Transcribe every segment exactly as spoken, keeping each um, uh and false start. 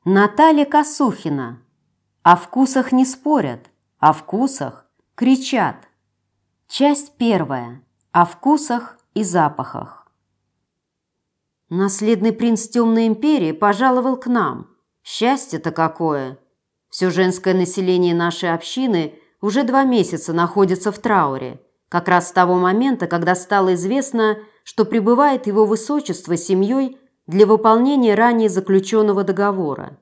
Наталья Косухина. О вкусах не спорят, о вкусах кричат. Часть первая. О вкусах и запахах. Наследный принц Темной империи пожаловал к нам. Счастье-то какое! Все женское население нашей общины уже два месяца находится в трауре, как раз с того момента, когда стало известно, что прибывает его высочество с семьей для выполнения ранее заключенного договора.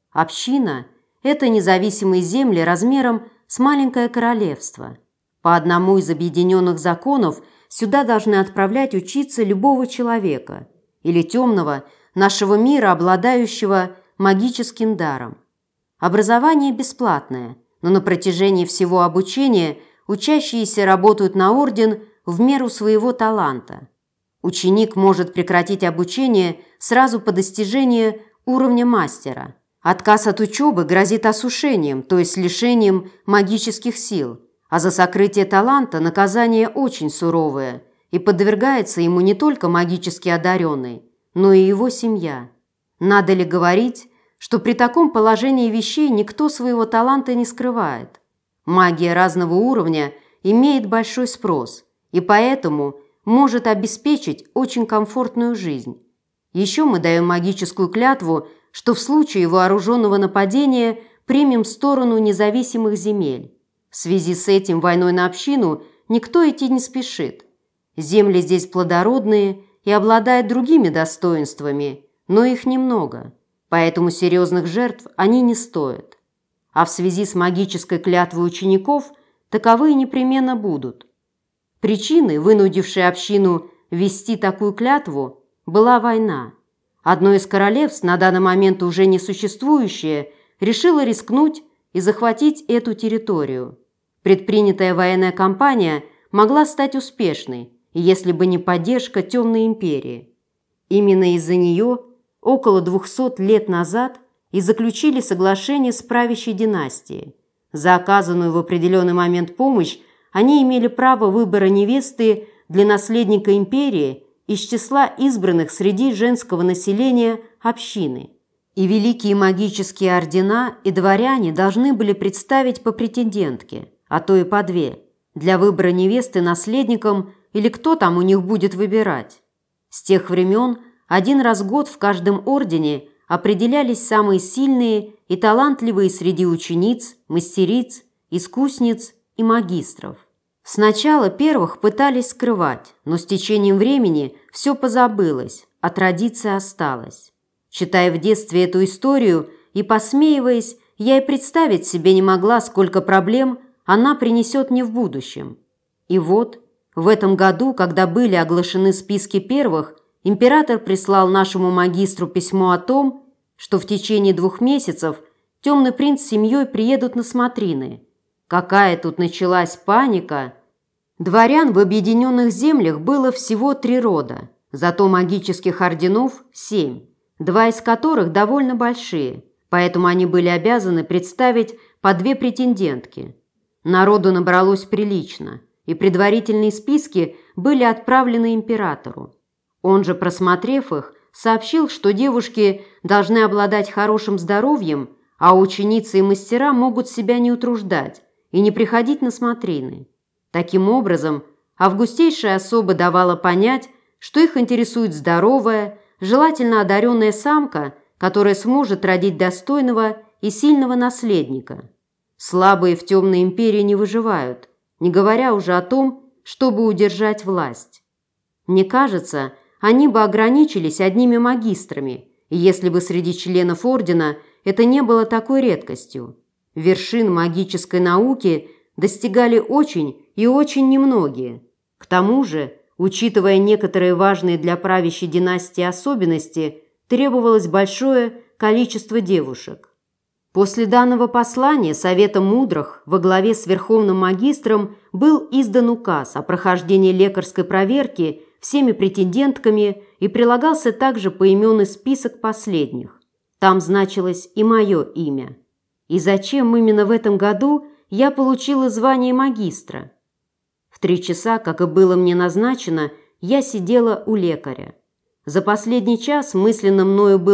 Община – это независимые земли размером с маленькое королевство. По одному из объединенных законов сюда должны отправлять учиться любого человека или темного нашего мира, обладающего магическим даром. Образование бесплатное, но на протяжении всего обучения учащиеся работают на орден в меру своего таланта. Ученик может прекратить обучение сразу по достижении уровня мастера. Отказ от учебы грозит осушением, то есть лишением магических сил, а за сокрытие таланта наказание очень суровое, и подвергается ему не только магически одаренный, но и его семья. Надо ли говорить, что при таком положении вещей никто своего таланта не скрывает? Магия разного уровня имеет большой спрос, и поэтому может обеспечить очень комфортную жизнь. Еще мы даем магическую клятву, что в случае вооруженного нападения примем сторону независимых земель. В связи с этим войной на общину никто идти не спешит. Земли здесь плодородные и обладают другими достоинствами, но их немного, поэтому серьезных жертв они не стоят. А в связи с магической клятвой учеников таковые непременно будут. Причиной, вынудившей общину ввести такую клятву, была война. Одно из королевств, на данный момент уже не существующее, решило рискнуть и захватить эту территорию. Предпринятая военная кампания могла стать успешной, если бы не поддержка Темной империи. Именно из-за нее около двухсот лет назад и заключили соглашение с правящей династией. За оказанную в определенный момент помощь они имели право выбора невесты для наследника империи из числа избранных среди женского населения общины. И великие магические ордена и дворяне должны были представить по претендентке, а то и по две, для выбора невесты наследникам или кто там у них будет выбирать. С тех времен один раз в год в каждом ордене определялись самые сильные и талантливые среди учениц, мастериц, искусниц и магистров. Сначала первых пытались скрывать, но с течением времени все позабылось, а традиция осталась. Читая в детстве эту историю и посмеиваясь, я и представить себе не могла, сколько проблем она принесет мне в будущем. И вот, в этом году, когда были оглашены списки первых, император прислал нашему магистру письмо о том, что в течение двух месяцев Темный принц с семьей приедут на смотрины. Какая тут началась паника! Дворян в объединенных землях было всего три рода, зато магических орденов семь, два из которых довольно большие, поэтому они были обязаны представить по две претендентки. Народу набралось прилично, и предварительные списки были отправлены императору. Он же, просмотрев их, сообщил, что девушки должны обладать хорошим здоровьем, а ученицы и мастера могут себя не утруждать и не приходить на смотрины. Таким образом, августейшая особа давала понять, что их интересует здоровая, желательно одаренная самка, которая сможет родить достойного и сильного наследника. Слабые в Темной империи не выживают, не говоря уже о том, чтобы удержать власть. Мне кажется, они бы ограничились одними магистрами, если бы среди членов ордена это не было такой редкостью. Вершин магической науки достигали очень и очень немногие. К тому же, учитывая некоторые важные для правящей династии особенности, требовалось большое количество девушек. После данного послания Советом мудрых во главе с Верховным магистром был издан указ о прохождении лекарской проверки всеми претендентками и прилагался также поименный список последних. Там значилось и мое имя. И зачем именно в этом году я получила звание магистра? В три часа, как и было мне назначено, я сидела у лекаря. За последний час мысленно мною было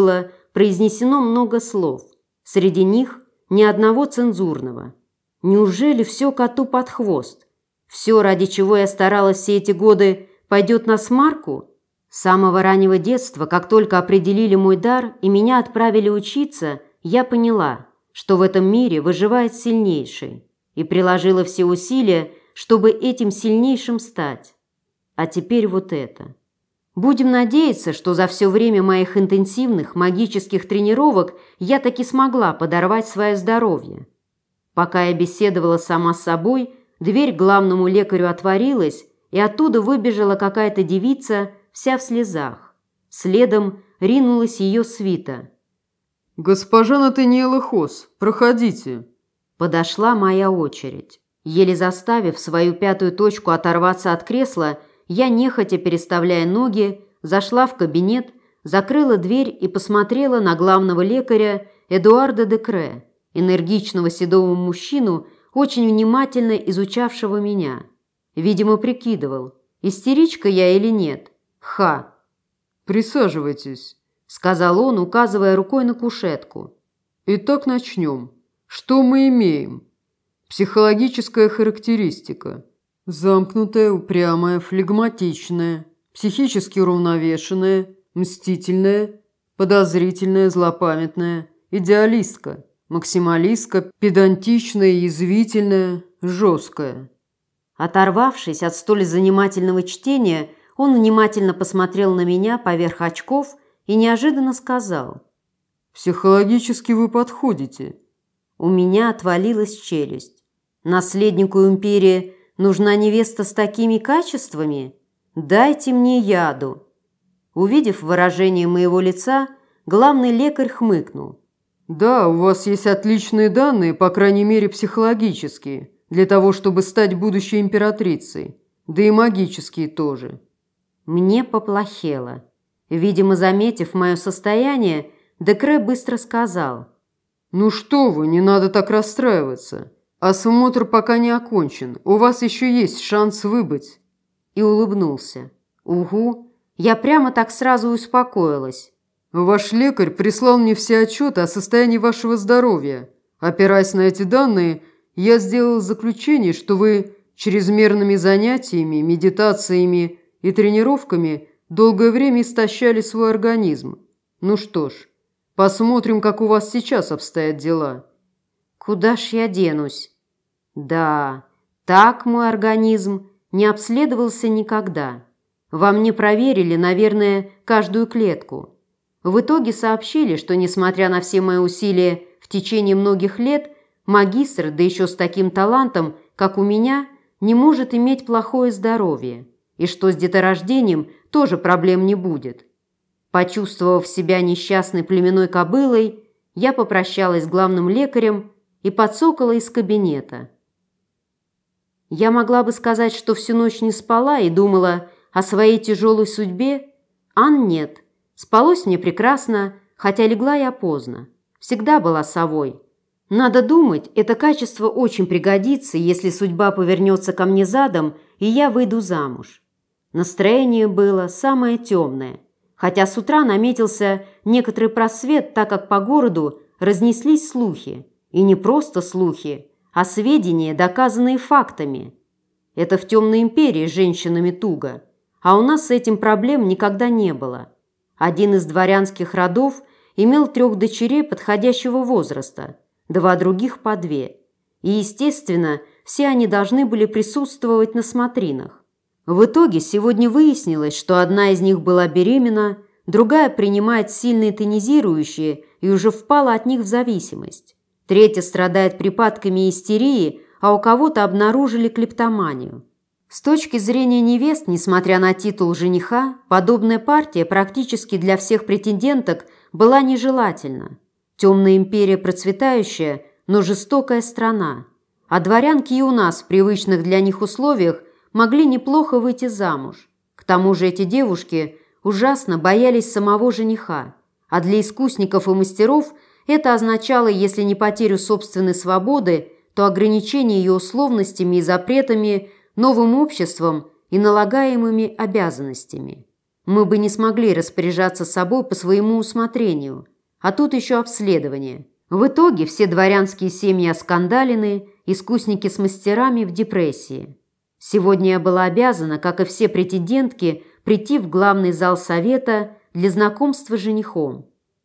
произнесено много слов. Среди них ни одного цензурного. Неужели все коту под хвост? Все, ради чего я старалась все эти годы, пойдет на смарку? С самого раннего детства, как только определили мой дар и меня отправили учиться, я поняла, что в этом мире выживает сильнейший, и приложила все усилия, чтобы этим сильнейшим стать. А теперь вот это. Будем надеяться, что за все время моих интенсивных магических тренировок я таки смогла подорвать свое здоровье. Пока я беседовала сама с собой, дверь к главному лекарю отворилась, и оттуда выбежала какая-то девица, вся в слезах. Следом ринулась ее свита. «Госпожа Натаниэла Хос, проходите». Подошла моя очередь. Еле заставив свою пятую точку оторваться от кресла, я, нехотя переставляя ноги, зашла в кабинет, закрыла дверь и посмотрела на главного лекаря Эдуарда Декре, энергичного седого мужчину, очень внимательно изучавшего меня. Видимо, прикидывал, истеричка я или нет. Ха! «Присаживайтесь», — сказал он, указывая рукой на кушетку. «Итак, начнем. Что мы имеем? Психологическая характеристика. Замкнутая, упрямая, флегматичная, психически уравновешенная, мстительная, подозрительная, злопамятная, идеалистка, максималистка, педантичная, язвительная, жесткая». Оторвавшись от столь занимательного чтения, он внимательно посмотрел на меня поверх очков и неожиданно сказал: «Психологически вы подходите». У меня отвалилась челюсть. Наследнику империи нужна невеста с такими качествами? Дайте мне яду. Увидев выражение моего лица, главный лекарь хмыкнул. «Да, у вас есть отличные данные, по крайней мере психологические, для того, чтобы стать будущей императрицей, да и магические тоже». Мне поплохело. Видимо, заметив мое состояние, Декре быстро сказал: «Ну что вы, не надо так расстраиваться. Осмотр пока не окончен, у вас еще есть шанс выбыть». И улыбнулся. «Угу, я прямо так сразу успокоилась». «Ваш лекарь прислал мне все отчеты о состоянии вашего здоровья. Опираясь на эти данные, я сделал заключение, что вы чрезмерными занятиями, медитациями и тренировками долгое время истощали свой организм. Ну что ж, посмотрим, как у вас сейчас обстоят дела». Куда ж я денусь? Да, так мой организм не обследовался никогда. Во мне проверили, наверное, каждую клетку. В итоге сообщили, что, несмотря на все мои усилия в течение многих лет, магистр, да еще с таким талантом, как у меня, не может иметь плохое здоровье, и что с деторождением тоже проблем не будет. Почувствовав себя несчастной племенной кобылой, я попрощалась с главным лекарем и подсокала из кабинета. Я могла бы сказать, что всю ночь не спала и думала о своей тяжелой судьбе, а нет. Спалось мне прекрасно, хотя легла я поздно. Всегда была совой. Надо думать, это качество очень пригодится, если судьба повернется ко мне задом, и я выйду замуж. Настроение было самое темное, хотя с утра наметился некоторый просвет, так как по городу разнеслись слухи. И не просто слухи, а сведения, доказанные фактами. Это в темной империи с женщинами туго, а у нас с этим проблем никогда не было. Один из дворянских родов имел трех дочерей подходящего возраста, два других по две. И, естественно, все они должны были присутствовать на смотринах. В итоге сегодня выяснилось, что одна из них была беременна, другая принимает сильные тонизирующие и уже впала от них в зависимость. Третья страдает припадками истерии, а у кого-то обнаружили клептоманию. С точки зрения невест, несмотря на титул жениха, подобная партия практически для всех претенденток была нежелательна. Темная империя процветающая, но жестокая страна. А дворянки и у нас в привычных для них условиях могли неплохо выйти замуж. К тому же эти девушки ужасно боялись самого жениха, а для искусников и мастеров это означало, если не потерю собственной свободы, то ограничение ее условностями и запретами, новым обществом и налагаемыми обязанностями. Мы бы не смогли распоряжаться собой по своему усмотрению, а тут еще обследование. В итоге все дворянские семьи оскандалены, искусники с мастерами в депрессии. Сегодня я была обязана, как и все претендентки, прийти в главный зал совета для знакомства с женихом.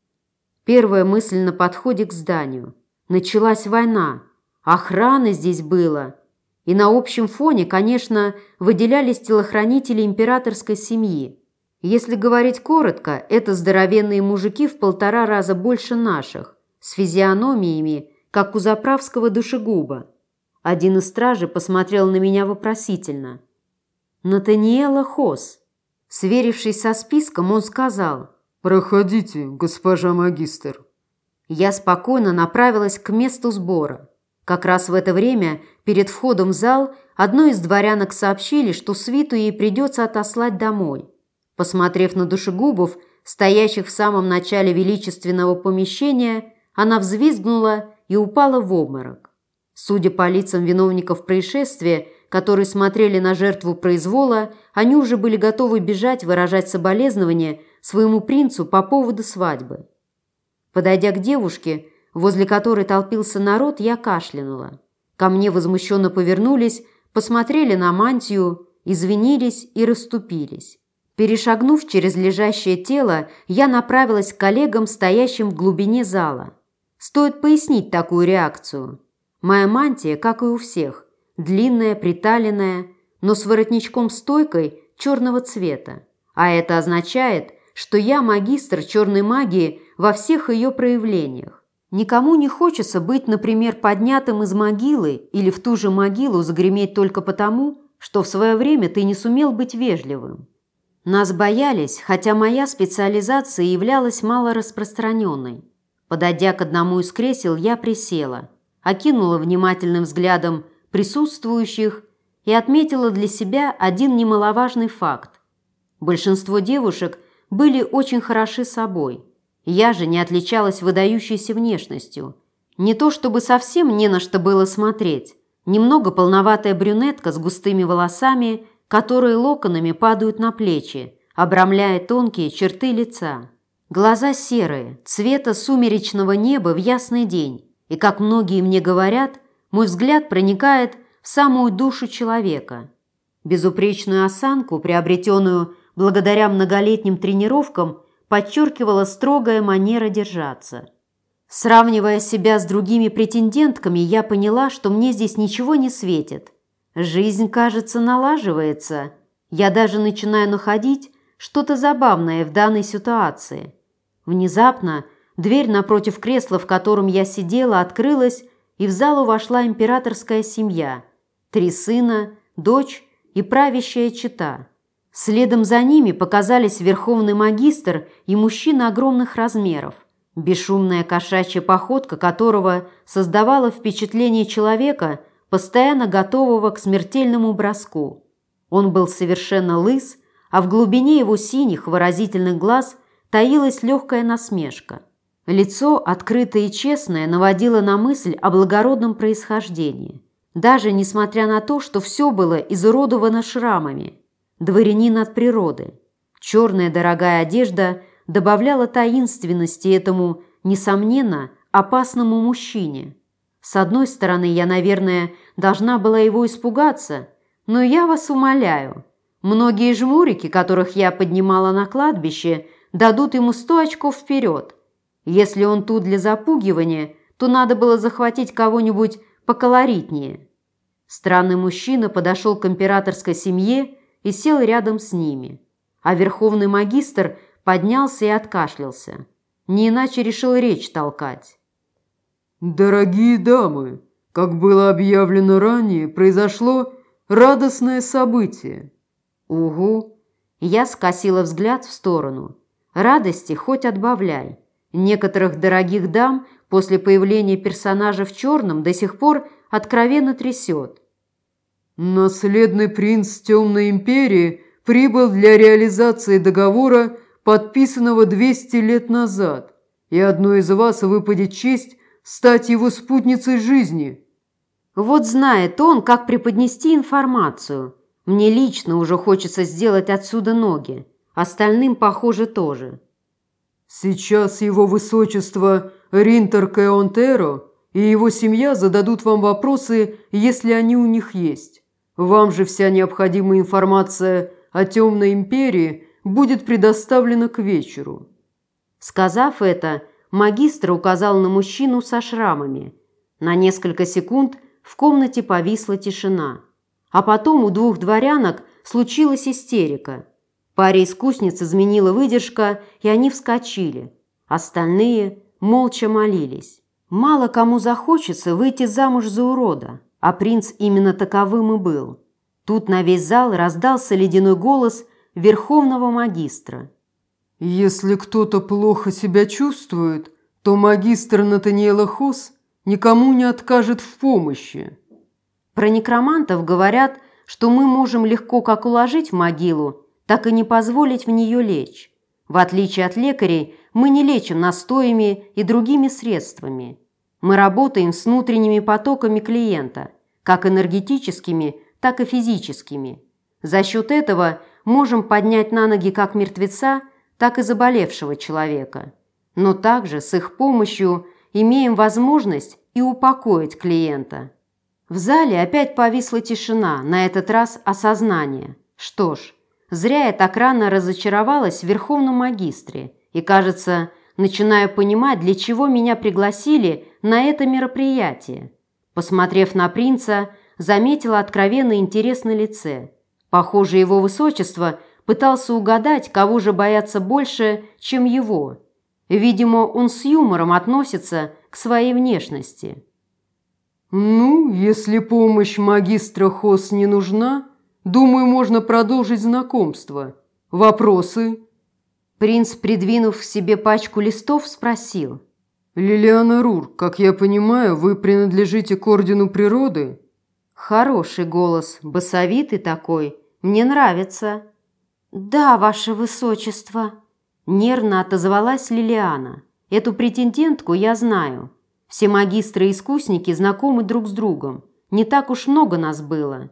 Первая мысль на подходе к зданию. Началась война. Охраны здесь было. И на общем фоне, конечно, выделялись телохранители императорской семьи. Если говорить коротко, это здоровенные мужики в полтора раза больше наших, с физиономиями, как у заправского душегуба. Один из стражей посмотрел на меня вопросительно. «Натаниэла Хос». Сверившись со списком, он сказал: «Проходите, госпожа магистр». Я спокойно направилась к месту сбора. Как раз в это время перед входом в зал одной из дворянок сообщили, что свиту ей придется отослать домой. Посмотрев на душегубов, стоящих в самом начале величественного помещения, она взвизгнула и упала в обморок. Судя по лицам виновников происшествия, которые смотрели на жертву произвола, они уже были готовы бежать выражать соболезнования своему принцу по поводу свадьбы. Подойдя к девушке, возле которой толпился народ, я кашлянула. Ко мне возмущенно повернулись, посмотрели на мантию, извинились и расступились. Перешагнув через лежащее тело, я направилась к коллегам, стоящим в глубине зала. Стоит пояснить такую реакцию. Моя мантия, как и у всех, длинная, приталенная, но с воротничком-стойкой черного цвета. А это означает, что я магистр черной магии во всех ее проявлениях. Никому не хочется быть, например, поднятым из могилы или в ту же могилу загреметь только потому, что в свое время ты не сумел быть вежливым. Нас боялись, хотя моя специализация являлась малораспространенной. Подойдя к одному из кресел, я присела, окинула внимательным взглядом присутствующих и отметила для себя один немаловажный факт. Большинство девушек были очень хороши собой. Я же не отличалась выдающейся внешностью. Не то чтобы совсем не на что было смотреть. Немного полноватая брюнетка с густыми волосами, которые локонами падают на плечи, обрамляя тонкие черты лица. Глаза серые, цвета сумеречного неба в ясный день. И, как многие мне говорят, мой взгляд проникает в самую душу человека. Безупречную осанку, приобретенную благодаря многолетним тренировкам, подчеркивала строгая манера держаться. Сравнивая себя с другими претендентками, я поняла, что мне здесь ничего не светит. Жизнь, кажется, налаживается. Я даже начинаю находить что-то забавное в данной ситуации. Внезапно дверь напротив кресла, в котором я сидела, открылась, и в залу вошла императорская семья. Три сына, дочь и правящая чета. Следом за ними показались верховный магистр и мужчина огромных размеров, бесшумная кошачья походка которого создавала впечатление человека, постоянно готового к смертельному броску. Он был совершенно лыс, а в глубине его синих выразительных глаз таилась легкая насмешка. Лицо, открытое и честное, наводило на мысль о благородном происхождении, даже несмотря на то, что все было изуродовано шрамами. Дворянин от природы. Черная дорогая одежда добавляла таинственности этому, несомненно, опасному мужчине. С одной стороны, я, наверное, должна была его испугаться, но я вас умоляю, многие жмурики, которых я поднимала на кладбище, дадут ему сто очков вперед. Если он тут для запугивания, то надо было захватить кого-нибудь поколоритнее. Странный мужчина подошел к императорской семье и сел рядом с ними, а верховный магистр поднялся и откашлялся. Не иначе решил речь толкать. «Дорогие дамы, как было объявлено ранее, произошло радостное событие». «Угу». Я скосила взгляд в сторону. Радости хоть отбавляй. Некоторых дорогих дам после появления персонажа в черном до сих пор откровенно трясет. «Наследный принц Темной Империи прибыл для реализации договора, подписанного двести лет назад, и одной из вас выпадет честь стать его спутницей жизни». Вот знает он, как преподнести информацию. Мне лично уже хочется сделать отсюда ноги. Остальным, похоже, тоже. Сейчас его высочество Ринтер Кеонтеро и его семья зададут вам вопросы, если они у них есть. Вам же вся необходимая информация о Темной Империи будет предоставлена к вечеру». Сказав это, магистр указал на мужчину со шрамами. На несколько секунд в комнате повисла тишина. А потом у двух дворянок случилась истерика. Паре искусниц изменила выдержка, и они вскочили. Остальные молча молились. Мало кому захочется выйти замуж за урода, а принц именно таковым и был. Тут на весь зал раздался ледяной голос верховного магистра. «Если кто-то плохо себя чувствует, то магистр Натаниэла Хос никому не откажет в помощи». Про некромантов говорят, что мы можем легко как уложить в могилу, так и не позволить в нее лечь. В отличие от лекарей, мы не лечим настоями и другими средствами. Мы работаем с внутренними потоками клиента, как энергетическими, так и физическими. За счет этого можем поднять на ноги как мертвеца, так и заболевшего человека. Но также с их помощью имеем возможность и упокоить клиента. В зале опять повисла тишина, на этот раз осознание. Что ж, зря я так рано разочаровалась в верховном магистре и, кажется, начинаю понимать, для чего меня пригласили на это мероприятие. Посмотрев на принца, заметила откровенный интерес на лице. Похоже, его высочество пытался угадать, кого же боятся больше, чем его. Видимо, он с юмором относится к своей внешности. «Ну, если помощь магистра Хос не нужна, думаю, можно продолжить знакомство. Вопросы?» Принц, придвинув к себе пачку листов, спросил. «Лилиана Рур, как я понимаю, вы принадлежите к Ордену Природы?» Хороший голос, басовитый такой. Мне нравится. «Да, ваше высочество», – нервно отозвалась Лилиана. «Эту претендентку я знаю. Все магистры и искусники знакомы друг с другом. Не так уж много нас было».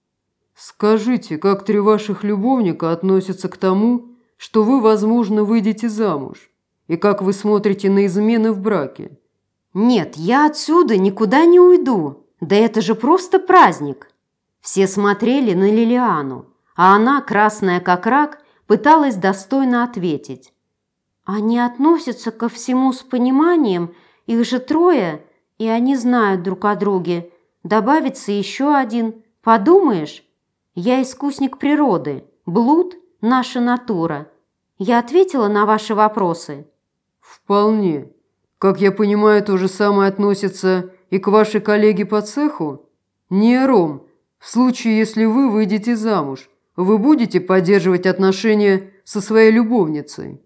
«Скажите, как три ваших любовника относятся к тому, что вы, возможно, выйдете замуж? И как вы смотрите на измены в браке?» «Нет, я отсюда никуда не уйду. Да это же просто праздник!» Все смотрели на Лилиану, а она, красная как рак, пыталась достойно ответить. «Они относятся ко всему с пониманием, их же трое, и они знают друг о друге. Добавится еще один. Подумаешь, я искусник природы, блуд – наша натура. Я ответила на ваши вопросы?» «Вполне. Как я понимаю, то же самое относится и к вашей коллеге по цеху? Нейром, в случае, если вы выйдете замуж, вы будете поддерживать отношения со своей любовницей?»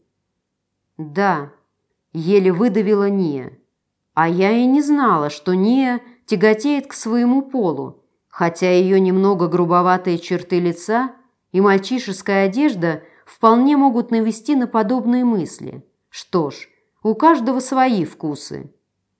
«Да», – еле выдавила Ния. А я и не знала, что Ния тяготеет к своему полу, хотя ее немного грубоватые черты лица и мальчишеская одежда вполне могут навести на подобные мысли. Что ж, у каждого свои вкусы.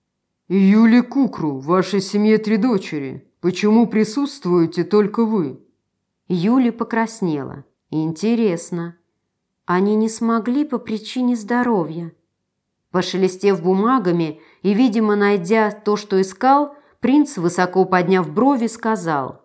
«Юли Кукру, в вашей семье три дочери. Почему присутствуете только вы?» Юля покраснела. «Интересно. Они не смогли по причине здоровья». Пошелестев бумагами и, видимо, найдя то, что искал, принц, высоко подняв брови, сказал.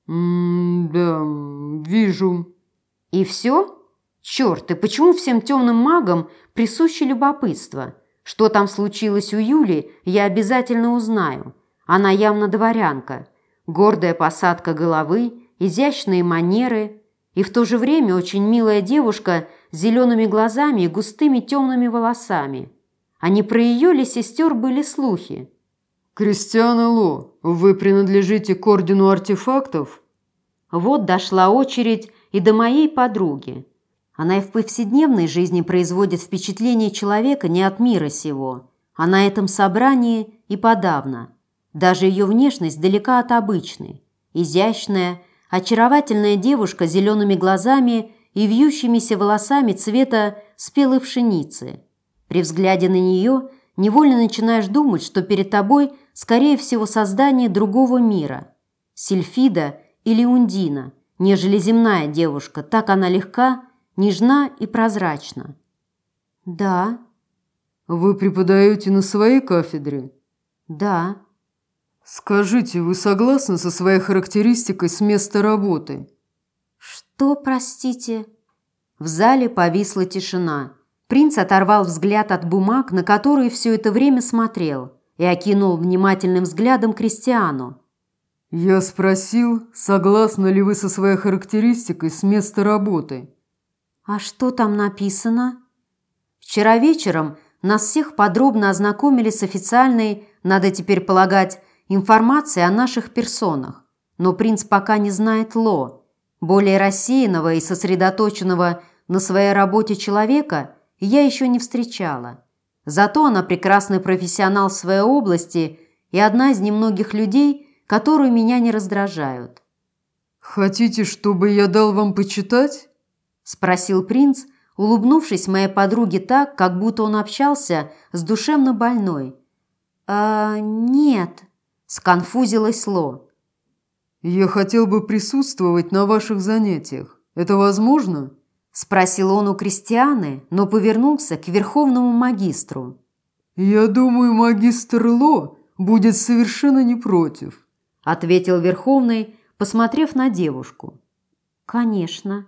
«М-да, вижу». «И все? Черт, и почему всем темным магам присуще любопытство? Что там случилось у Юли, я обязательно узнаю. Она явно дворянка. Гордая посадка головы, изящные манеры и в то же время очень милая девушка с зелеными глазами и густыми темными волосами. А не про ее ли сестер были слухи?» «Кристиана Ло, вы принадлежите к Ордену Артефактов?» Вот дошла очередь и до моей подруги. Она и в повседневной жизни производит впечатление человека не от мира сего, а на этом собрании и подавно. Даже ее внешность далека от обычной. Изящная, очаровательная девушка с зелеными глазами и вьющимися волосами цвета спелой пшеницы. При взгляде на нее невольно начинаешь думать, что перед тобой, скорее всего, создание другого мира. Сильфида или Ундина, нежели земная девушка, так она легка, нежна и прозрачна. «Да», Вы преподаете на своей кафедре? Да. Скажите, вы согласны со своей характеристикой с места работы? Что, простите? В зале повисла тишина. Принц оторвал взгляд от бумаг, на которые все это время смотрел, и окинул внимательным взглядом Кристиану. Я спросил, согласны ли вы со своей характеристикой с места работы? А что там написано? Вчера вечером нас всех подробно ознакомили с официальной, надо теперь полагать, информацией о наших персонах. Но принц пока не знает Ло. Более рассеянного и сосредоточенного на своей работе человека я еще не встречала. Зато она прекрасный профессионал в своей области и одна из немногих людей, которые меня не раздражают. «Хотите, чтобы я дал вам почитать?» – спросил принц, улыбнувшись моей подруге так, как будто он общался с душевно больной. «А, нет», – сконфузилась Ло. «Я хотел бы присутствовать на ваших занятиях. Это возможно?» – спросил он у Кристианы, но повернулся к верховному магистру. «Я думаю, магистр Ло будет совершенно не против», – ответил Верховный, посмотрев на девушку. «Конечно».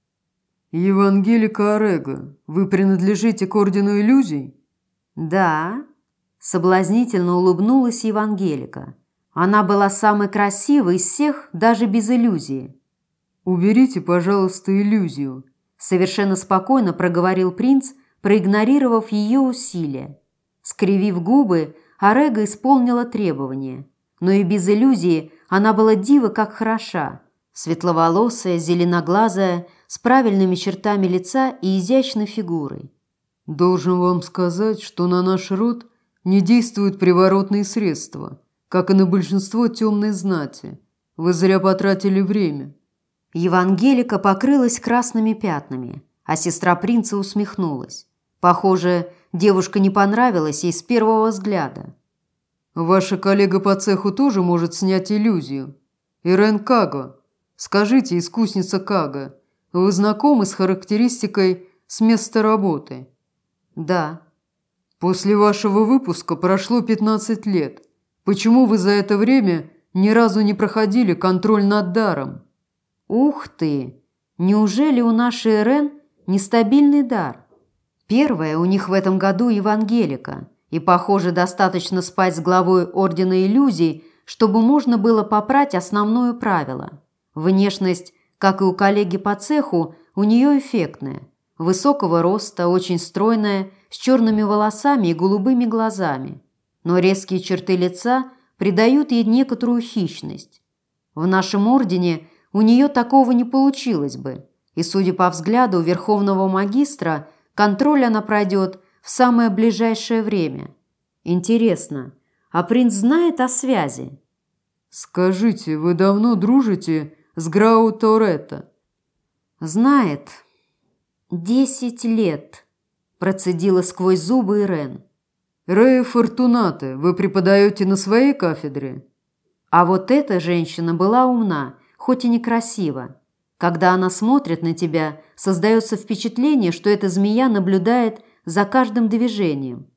«Евангелика Орега, вы принадлежите к Ордену Иллюзий?» «Да», – соблазнительно улыбнулась Евангелика. Она была самой красивой из всех, даже без иллюзии. «Уберите, пожалуйста, иллюзию», – совершенно спокойно проговорил принц, проигнорировав ее усилия. Скривив губы, Орега исполнила требование. Но и без иллюзии она была дива как хороша. Светловолосая, зеленоглазая, с правильными чертами лица и изящной фигурой. «Должен вам сказать, что на наш род не действуют приворотные средства, как и на большинство темной знати. Вы зря потратили время». Евангелика покрылась красными пятнами, а сестра принца усмехнулась. Похоже, девушка не понравилась ей с первого взгляда. «Ваша коллега по цеху тоже может снять иллюзию. Ирен Каго. Скажите, искусница Каго, вы знакомы с характеристикой с места работы?» «Да». «После вашего выпуска прошло пятнадцать лет. Почему вы за это время ни разу не проходили контроль над даром?» «Ух ты! Неужели у нашей Ирен нестабильный дар? Первое, у них в этом году Евангелика, и, похоже, достаточно спать с главой Ордена Иллюзий, чтобы можно было попрать основное правило. Внешность, как и у коллеги по цеху, у нее эффектная. Высокого роста, очень стройная, с черными волосами и голубыми глазами. Но резкие черты лица придают ей некоторую хищность. В нашем ордене у нее такого не получилось бы, и, судя по взгляду верховного магистра, контроль она пройдет в самое ближайшее время. Интересно, а принц знает о связи?» «Скажите, вы давно дружите с Грау Торетто?» «Знает. Десять лет», – процедила сквозь зубы Ирен. «Рея Фортунате, вы преподаете на своей кафедре?» А вот эта женщина была умна, хоть и некрасива. Когда она смотрит на тебя, создается впечатление, что эта змея наблюдает за каждым движением.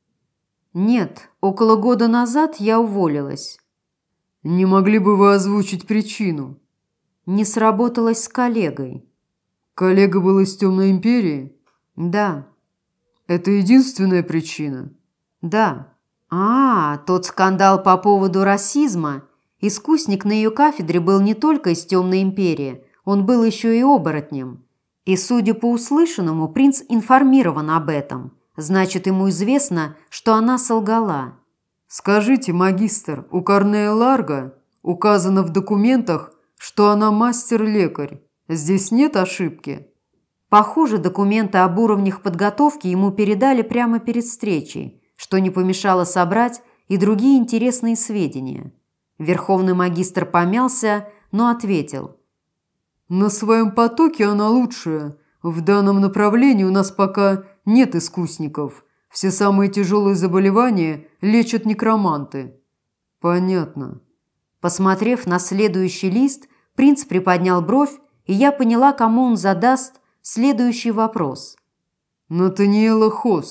«Нет, около года назад я уволилась». «Не могли бы вы озвучить причину?» «Не сработалась с коллегой». «Коллега был из Темной Империи?» «Да». «Это единственная причина?» «Да». «А, тот скандал по поводу расизма. Искусник на ее кафедре был не только из Темной Империи, он был еще и оборотнем. И, судя по услышанному, принц информирован об этом. Значит, ему известно, что она солгала». «Скажите, магистр, у Корнея Ларго указано в документах, что она мастер-лекарь. Здесь нет ошибки?» Похоже, документы об уровнях подготовки ему передали прямо перед встречей, что не помешало собрать и другие интересные сведения. Верховный магистр помялся, но ответил. «На своем потоке она лучшая. В данном направлении у нас пока нет искусников. Все самые тяжелые заболевания лечат некроманты». «Понятно». Посмотрев на следующий лист, принц приподнял бровь, и я поняла, кому он задаст следующий вопрос. «Натаниэла Хос.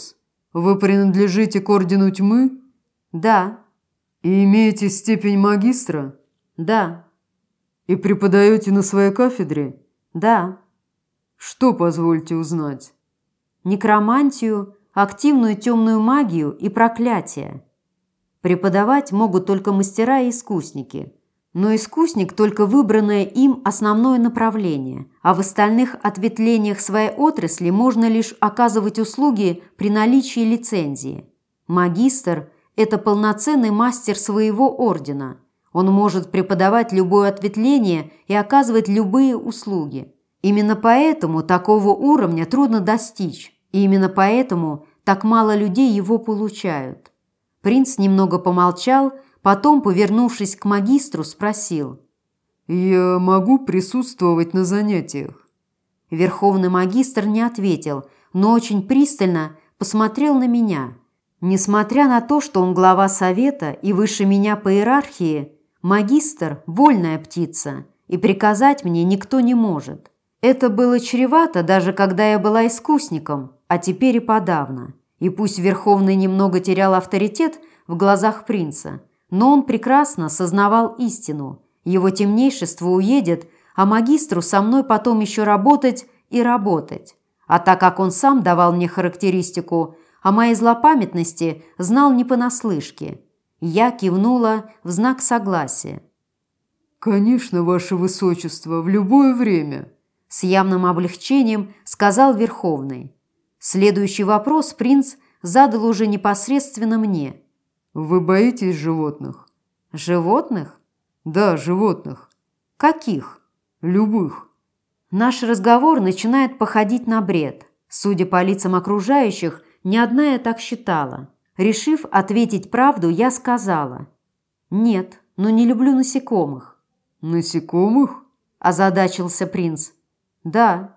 Вы принадлежите к Ордену Тьмы? Да. И имеете степень магистра? Да. И преподаете на своей кафедре? Да. Что, позвольте узнать? Некромантию, активную темную магию и проклятие. Преподавать могут только мастера и искусники. Но искусник – только выбранное им основное направление, а в остальных ответвлениях своей отрасли можно лишь оказывать услуги при наличии лицензии. Магистр – это полноценный мастер своего ордена. Он может преподавать любое ответвление и оказывать любые услуги. Именно поэтому такого уровня трудно достичь, и именно поэтому так мало людей его получают. Принц немного помолчал, потом, повернувшись к магистру, спросил: «Я могу присутствовать на занятиях?» Верховный магистр не ответил, но очень пристально посмотрел на меня. Несмотря на то, что он глава совета и выше меня по иерархии, магистр – вольная птица, и приказать мне никто не может. Это было чревато, даже когда я была искусником, а теперь и подавно. И пусть Верховный немного терял авторитет в глазах принца, но он прекрасно сознавал истину. Его темнейшество уедет, а магистру со мной потом еще работать и работать. А так как он сам давал мне характеристику, о моей злопамятности знал не понаслышке, я кивнула в знак согласия. «Конечно, ваше высочество, в любое время», – с явным облегчением сказал Верховный. Следующий вопрос принц задал уже непосредственно мне. «Вы боитесь животных?» «Животных?» «Да, животных». «Каких?» «Любых». Наш разговор начинает походить на бред. Судя по лицам окружающих, ни одна я так считала. Решив ответить правду, я сказала: «Нет, но не люблю насекомых». «Насекомых?» – озадачился принц. «Да».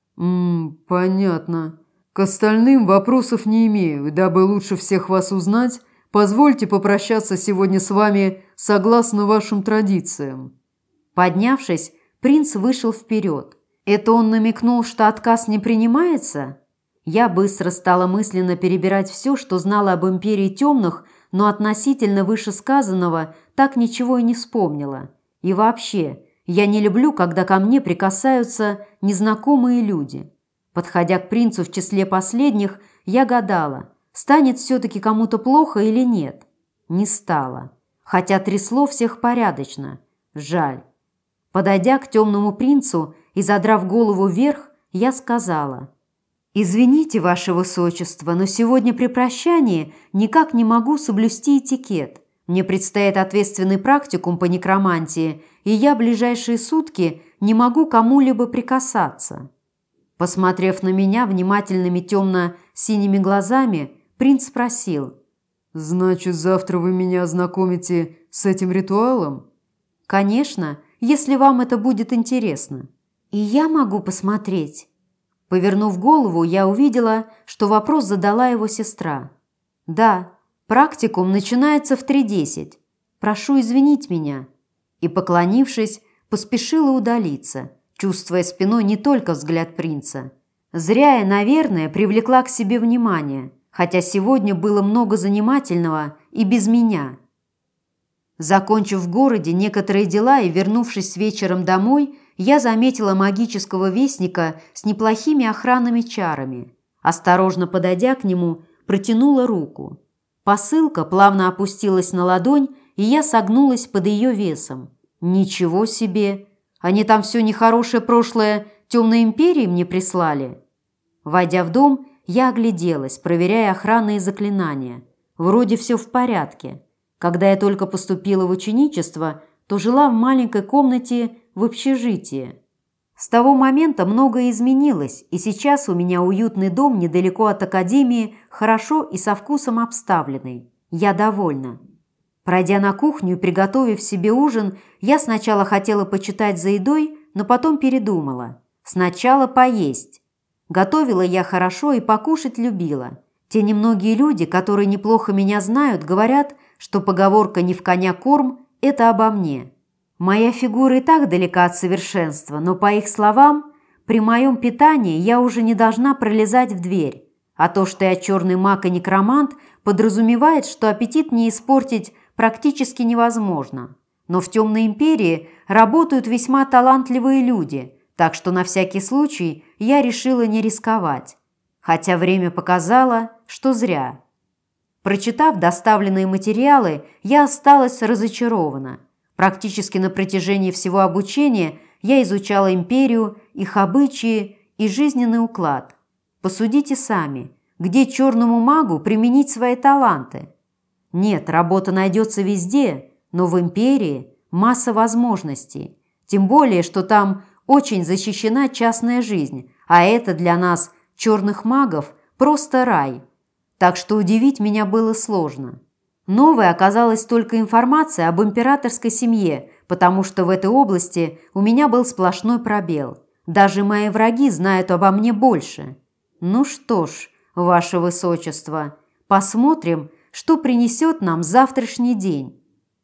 «Ммм, понятно. К остальным вопросов не имею, и дабы лучше всех вас узнать, позвольте попрощаться сегодня с вами согласно вашим традициям». Поднявшись, принц вышел вперед. Это он намекнул, что отказ не принимается? Я быстро стала мысленно перебирать все, что знала об империи темных, но относительно вышесказанного так ничего и не вспомнила. И вообще, я не люблю, когда ко мне прикасаются незнакомые люди. Подходя к принцу в числе последних, я гадала, станет все-таки кому-то плохо или нет. Не стало. Хотя трясло всех порядочно. Жаль. Подойдя к темному принцу и задрав голову вверх, я сказала: «Извините, ваше высочество, но сегодня при прощании никак не могу соблюсти этикет. Мне предстоит ответственный практикум по некромантии, и я ближайшие сутки не могу кому-либо прикасаться». Посмотрев на меня внимательными темно-синими глазами, принц спросил: «Значит, завтра вы меня ознакомите с этим ритуалом?» «Конечно, если вам это будет интересно». «И я могу посмотреть?» Повернув голову, я увидела, что вопрос задала его сестра. «Да, практикум начинается в три десять. Прошу извинить меня». И, поклонившись, поспешила удалиться, чувствуя спиной не только взгляд принца. Зря я, наверное, привлекла к себе внимание, хотя сегодня было много занимательного и без меня. Закончив в городе некоторые дела и вернувшись вечером домой, я заметила магического вестника с неплохими охранными чарами. Осторожно подойдя к нему, протянула руку. Посылка плавно опустилась на ладонь, и я согнулась под ее весом. Ничего себе! Они там все нехорошее прошлое темной империи мне прислали. Войдя в дом, я огляделась, проверяя охранные заклинания. Вроде все в порядке. Когда я только поступила в ученичество, то жила в маленькой комнате в общежитии. С того момента многое изменилось, и сейчас у меня уютный дом недалеко от академии, хорошо и со вкусом обставленный. Я довольна. Пройдя на кухню и приготовив себе ужин, я сначала хотела почитать за едой, но потом передумала. Сначала поесть. Готовила я хорошо и покушать любила. Те немногие люди, которые неплохо меня знают, говорят, что поговорка «не в коня корм» – это обо мне. Моя фигура и так далека от совершенства, но, по их словам, при моем питании я уже не должна пролезать в дверь. А то, что я черный маг и некромант, подразумевает, что аппетит мне испортить практически невозможно. Но в Темной империи работают весьма талантливые люди, так что на всякий случай я решила не рисковать. Хотя время показало, что зря. Прочитав доставленные материалы, я осталась разочарована. Практически на протяжении всего обучения я изучала империю, их обычаи и жизненный уклад. Посудите сами, где черному магу применить свои таланты? Нет, работа найдется везде, но в империи масса возможностей. Тем более, что там очень защищена частная жизнь, а это для нас, черных магов, просто рай. Так что удивить меня было сложно. Новой оказалась только информация об императорской семье, потому что в этой области у меня был сплошной пробел. Даже мои враги знают обо мне больше. Ну что ж, ваше высочество, посмотрим, что принесет нам завтрашний день.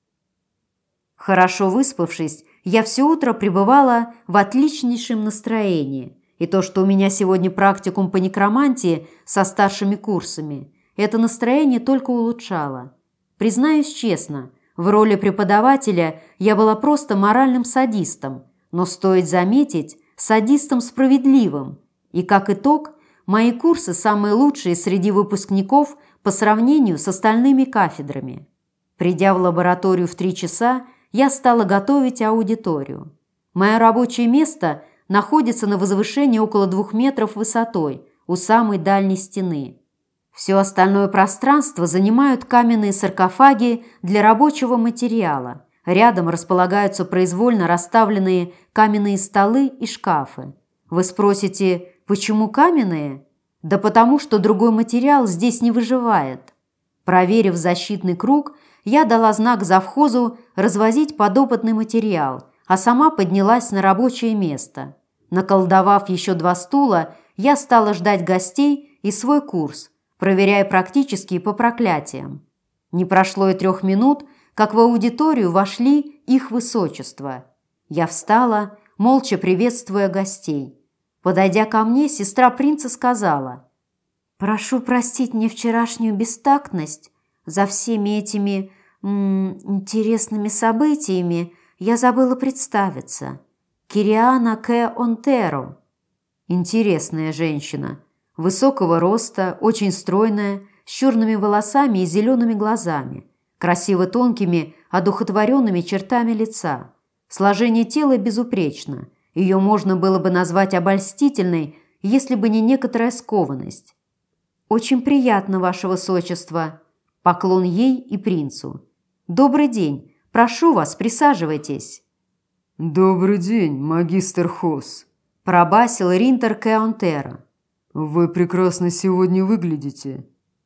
Хорошо выспавшись, я все утро пребывала в отличнейшем настроении. И то, что у меня сегодня практикум по некромантии со старшими курсами, это настроение только улучшало. Признаюсь честно, в роли преподавателя я была просто моральным садистом, но стоит заметить, садистом справедливым. И как итог, мои курсы самые лучшие среди выпускников по сравнению с остальными кафедрами. Придя в лабораторию в три часа, я стала готовить аудиторию. Мое рабочее место находится на возвышении около двух метров высотой, у самой дальней стены. Все остальное пространство занимают каменные саркофаги для рабочего материала. Рядом располагаются произвольно расставленные каменные столы и шкафы. Вы спросите, почему каменные? Да потому, что другой материал здесь не выживает. Проверив защитный круг, я дала знак завхозу развозить подопытный материал, а сама поднялась на рабочее место. Наколдовав еще два стула, я стала ждать гостей и свой курс, проверяя практически по проклятиям. Не прошло и трех минут, как в аудиторию вошли их высочество. Я встала, молча приветствуя гостей. Подойдя ко мне, сестра принца сказала: «Прошу простить мне вчерашнюю бестактность. За всеми этими м, интересными событиями я забыла представиться. Кириана К. Онтеро». Интересная женщина. Высокого роста, очень стройная, с черными волосами и зелеными глазами, красиво тонкими, одухотворенными чертами лица. Сложение тела безупречно. Ее можно было бы назвать обольстительной, если бы не некоторая скованность. «Очень приятно, ваше высочество». Поклон ей и принцу. «Добрый день. Прошу вас, присаживайтесь». «Добрый день, магистр Хос», – пробасил Ринтер Кеонтера. «Вы прекрасно сегодня выглядите».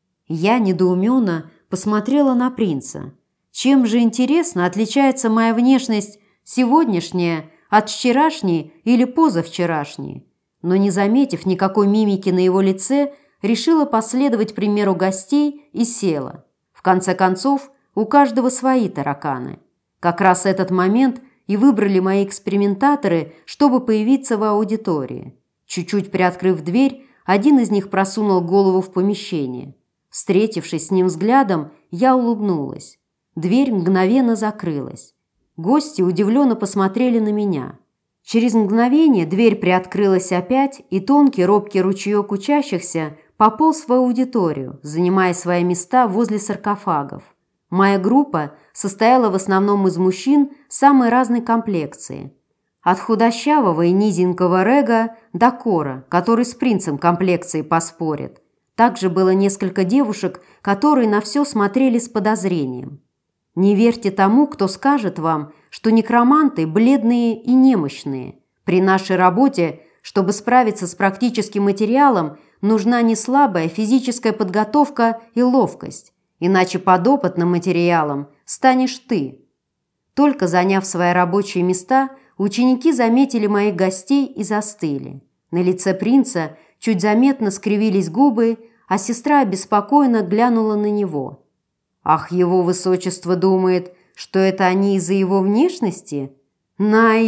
Я недоуменно посмотрела на принца. Чем же, интересно, отличается моя внешность сегодняшняя от вчерашней или позавчерашней? Но, не заметив никакой мимики на его лице, решила последовать примеру гостей и села. В конце концов, у каждого свои тараканы. Как раз этот момент и выбрали мои экспериментаторы, чтобы появиться в аудитории. Чуть-чуть приоткрыв дверь, один из них просунул голову в помещение. Встретившись с ним взглядом, я улыбнулась. Дверь мгновенно закрылась. Гости удивленно посмотрели на меня. Через мгновение дверь приоткрылась опять, и тонкий робкий ручеек учащихся пополз в аудиторию, занимая свои места возле саркофагов. Моя группа состояла в основном из мужчин самой разной комплекции. От худощавого и низенького Рега до Кора, который с принцем комплекции поспорит. Также было несколько девушек, которые на все смотрели с подозрением. Не верьте тому, кто скажет вам, что некроманты бледные и немощные. При нашей работе, чтобы справиться с практическим материалом, нужна не слабая физическая подготовка и ловкость. Иначе подопытным материалом станешь ты. Только заняв свои рабочие места, ученики заметили моих гостей и застыли. На лице принца чуть заметно скривились губы, а сестра обеспокоенно глянула на него. Ах, его высочество думает, что это они из-за его внешности?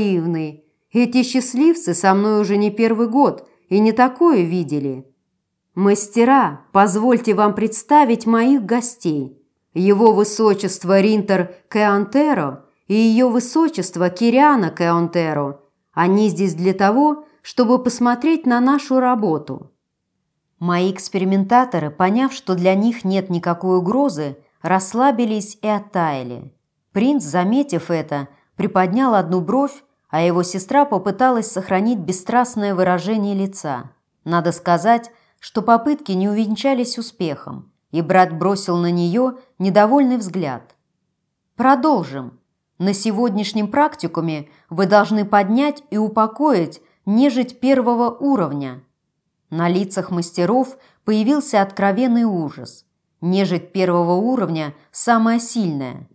Наивный! Эти счастливцы со мной уже не первый год и не такое видели. «Мастера, позвольте вам представить моих гостей. Его высочество Ринтер Кеонтеро и ее высочество Кириана Кеонтеро. Они здесь для того, чтобы посмотреть на нашу работу». Мои экспериментаторы, поняв, что для них нет никакой угрозы, расслабились и оттаяли. Принц, заметив это, приподнял одну бровь, а его сестра попыталась сохранить бесстрастное выражение лица. Надо сказать, что попытки не увенчались успехом, и брат бросил на нее недовольный взгляд. «Продолжим. На сегодняшнем практикуме вы должны поднять и упокоить нежить первого уровня». На лицах мастеров появился откровенный ужас. Нежить первого уровня самая сильная.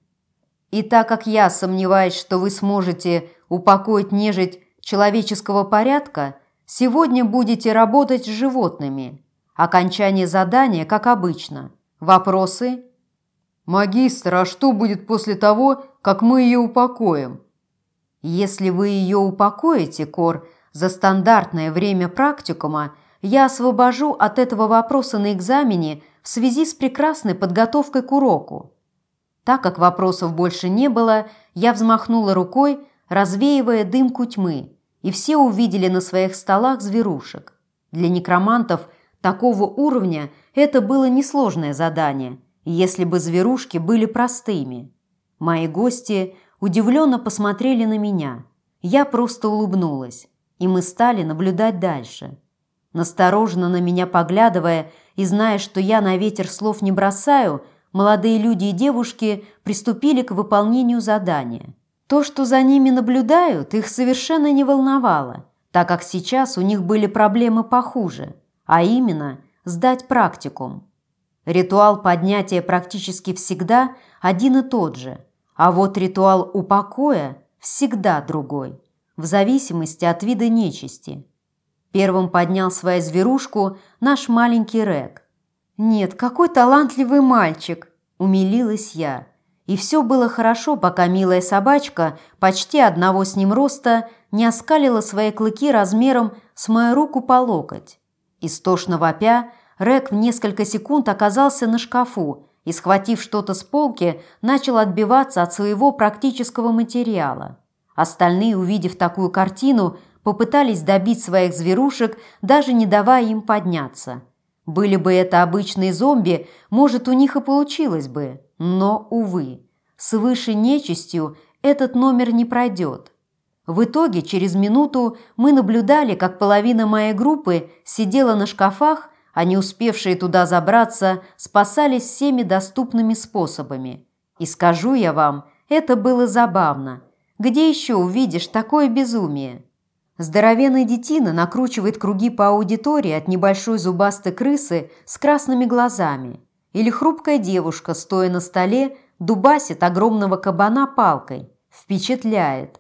И так как я сомневаюсь, что вы сможете упокоить нежить человеческого порядка, сегодня будете работать с животными. Окончание задания, как обычно. Вопросы? «Магистр, а что будет после того, как мы ее упокоим?» Если вы ее упокоите, Кор, за стандартное время практикума, я освобожу от этого вопроса на экзамене в связи с прекрасной подготовкой к уроку. Так как вопросов больше не было, я взмахнула рукой, развеивая дымку тьмы, и все увидели на своих столах зверушек. Для некромантов такого уровня это было несложное задание, если бы зверушки были простыми. Мои гости удивленно посмотрели на меня. Я просто улыбнулась, и мы стали наблюдать дальше. Настороженно на меня поглядывая и зная, что я на ветер слов не бросаю, молодые люди и девушки приступили к выполнению задания. То, что за ними наблюдают, их совершенно не волновало, так как сейчас у них были проблемы похуже, а именно сдать практикум. Ритуал поднятия практически всегда один и тот же, а вот ритуал упокоя всегда другой, в зависимости от вида нечисти. Первым поднял свою зверушку наш маленький Рек. «Нет, какой талантливый мальчик!» – умилилась я. И все было хорошо, пока милая собачка, почти одного с ним роста, не оскалила свои клыки размером с мою руку по локоть. Истошно вопя, Рек в несколько секунд оказался на шкафу и, схватив что-то с полки, начал отбиваться от своего практического материала. Остальные, увидев такую картину, попытались добить своих зверушек, даже не давая им подняться. Были бы это обычные зомби, может, у них и получилось бы. Но, увы, с высшей нечистью этот номер не пройдет. В итоге, через минуту мы наблюдали, как половина моей группы сидела на шкафах, а не успевшие туда забраться спасались всеми доступными способами. И скажу я вам, это было забавно. Где еще увидишь такое безумие? Здоровенный детина накручивает круги по аудитории от небольшой зубастой крысы с красными глазами. Или хрупкая девушка, стоя на столе, дубасит огромного кабана палкой. Впечатляет.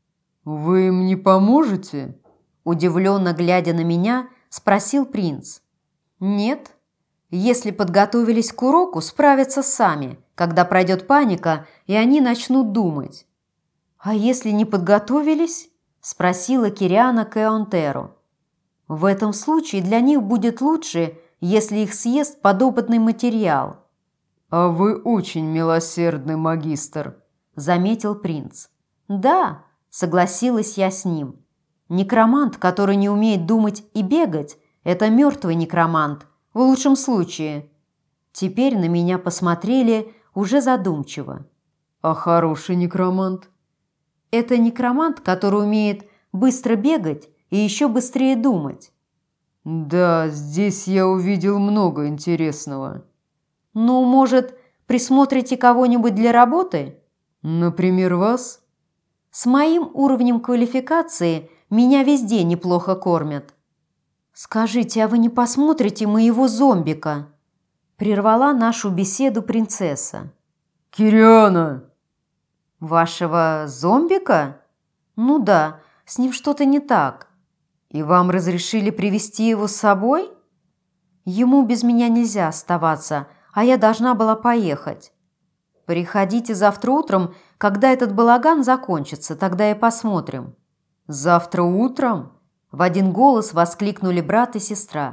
«Вы им не поможете?» Удивленно глядя на меня, спросил принц. «Нет. Если подготовились к уроку, справятся сами, когда пройдет паника, и они начнут думать». «А если не подготовились?» – спросила Кириана Кеонтеро. «В этом случае для них будет лучше, если их съест подопытный материал». «А вы очень милосердный, магистр», – заметил принц. «Да», – согласилась я с ним. «Некромант, который не умеет думать и бегать, это мертвый некромант, в лучшем случае». Теперь на меня посмотрели уже задумчиво. «А хороший некромант?» «Это некромант, который умеет быстро бегать и еще быстрее думать». «Да, здесь я увидел много интересного». «Ну, может, присмотрите кого-нибудь для работы?» «Например, вас?» «С моим уровнем квалификации меня везде неплохо кормят». «Скажите, а вы не посмотрите моего зомбика?» Прервала нашу беседу принцесса. «Кириана!» «Вашего зомбика? Ну да, с ним что-то не так. И вам разрешили привести его с собой? Ему без меня нельзя оставаться, а я должна была поехать. Приходите завтра утром, когда этот балаган закончится, тогда и посмотрим». «Завтра утром?» – в один голос воскликнули брат и сестра.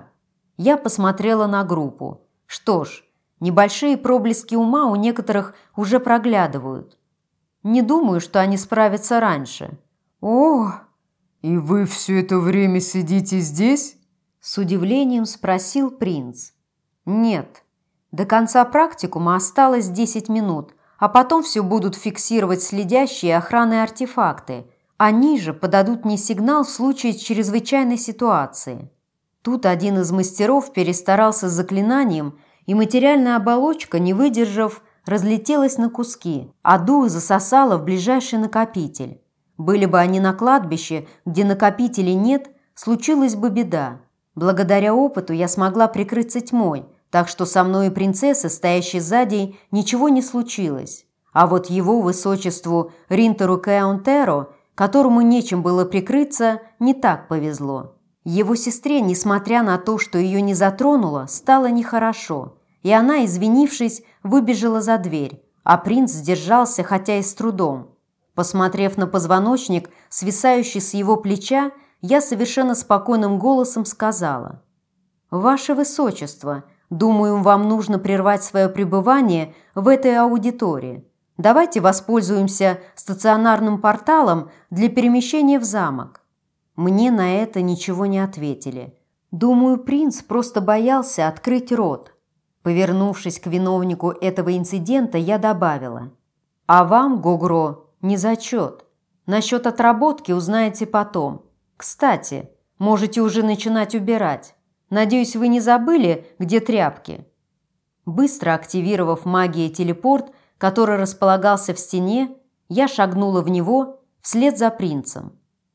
Я посмотрела на группу. Что ж, небольшие проблески ума у некоторых уже проглядывают. Не думаю, что они справятся раньше. «О, и вы все это время сидите здесь?» С удивлением спросил принц. «Нет, до конца практикума осталось десять минут, а потом все будут фиксировать следящие охранные артефакты. Они же подадут мне сигнал в случае чрезвычайной ситуации». Тут один из мастеров перестарался с заклинанием, и материальная оболочка, не выдержав, разлетелась на куски, а дуло засосало в ближайший накопитель. Были бы они на кладбище, где накопителей нет, случилась бы беда. Благодаря опыту я смогла прикрыться тьмой, так что со мной и принцессы, стоящей сзади, ничего не случилось. А вот его высочеству Ринтеру Кеонтеро, которому нечем было прикрыться, не так повезло. Его сестре, несмотря на то, что ее не затронуло, стало нехорошо, и она, извинившись, выбежала за дверь, а принц сдержался, хотя и с трудом. Посмотрев на позвоночник, свисающий с его плеча, я совершенно спокойным голосом сказала: «Ваше Высочество, думаю, вам нужно прервать свое пребывание в этой аудитории. Давайте воспользуемся стационарным порталом для перемещения в замок». Мне на это ничего не ответили. Думаю, принц просто боялся открыть рот. Повернувшись к виновнику этого инцидента, я добавила: «А вам, Гогро, не зачет. Насчет отработки узнаете потом. Кстати, можете уже начинать убирать. Надеюсь, вы не забыли, где тряпки?» Быстро активировав магией телепорт, который располагался в стене, я шагнула в него вслед за принцем.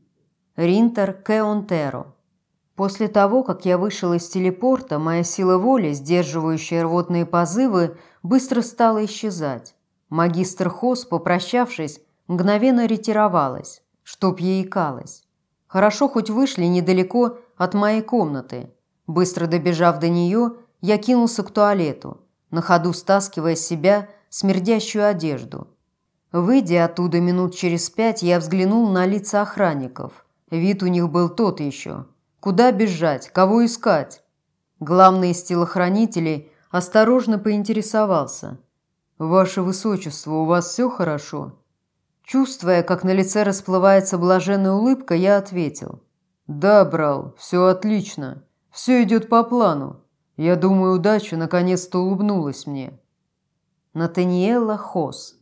Ринтер Кеонтеро. После того, как я вышел из телепорта, моя сила воли, сдерживающая рвотные позывы, быстро стала исчезать. Магистр Хос, попрощавшись, мгновенно ретировалась, чтоб ей икалось. Хорошо хоть вышли недалеко от моей комнаты. Быстро добежав до нее, я кинулся к туалету, на ходу стаскивая с себя смердящую одежду. Выйдя оттуда минут через пять, я взглянул на лица охранников. Вид у них был тот еще. Куда бежать? Кого искать? Главный из телохранителей осторожно поинтересовался: «Ваше Высочество, у вас все хорошо?» Чувствуя, как на лице расплывается блаженная улыбка, я ответил: «Да, брал, все отлично. Все идет по плану. Я думаю, удача наконец-то улыбнулась мне». Натаниэла Хос.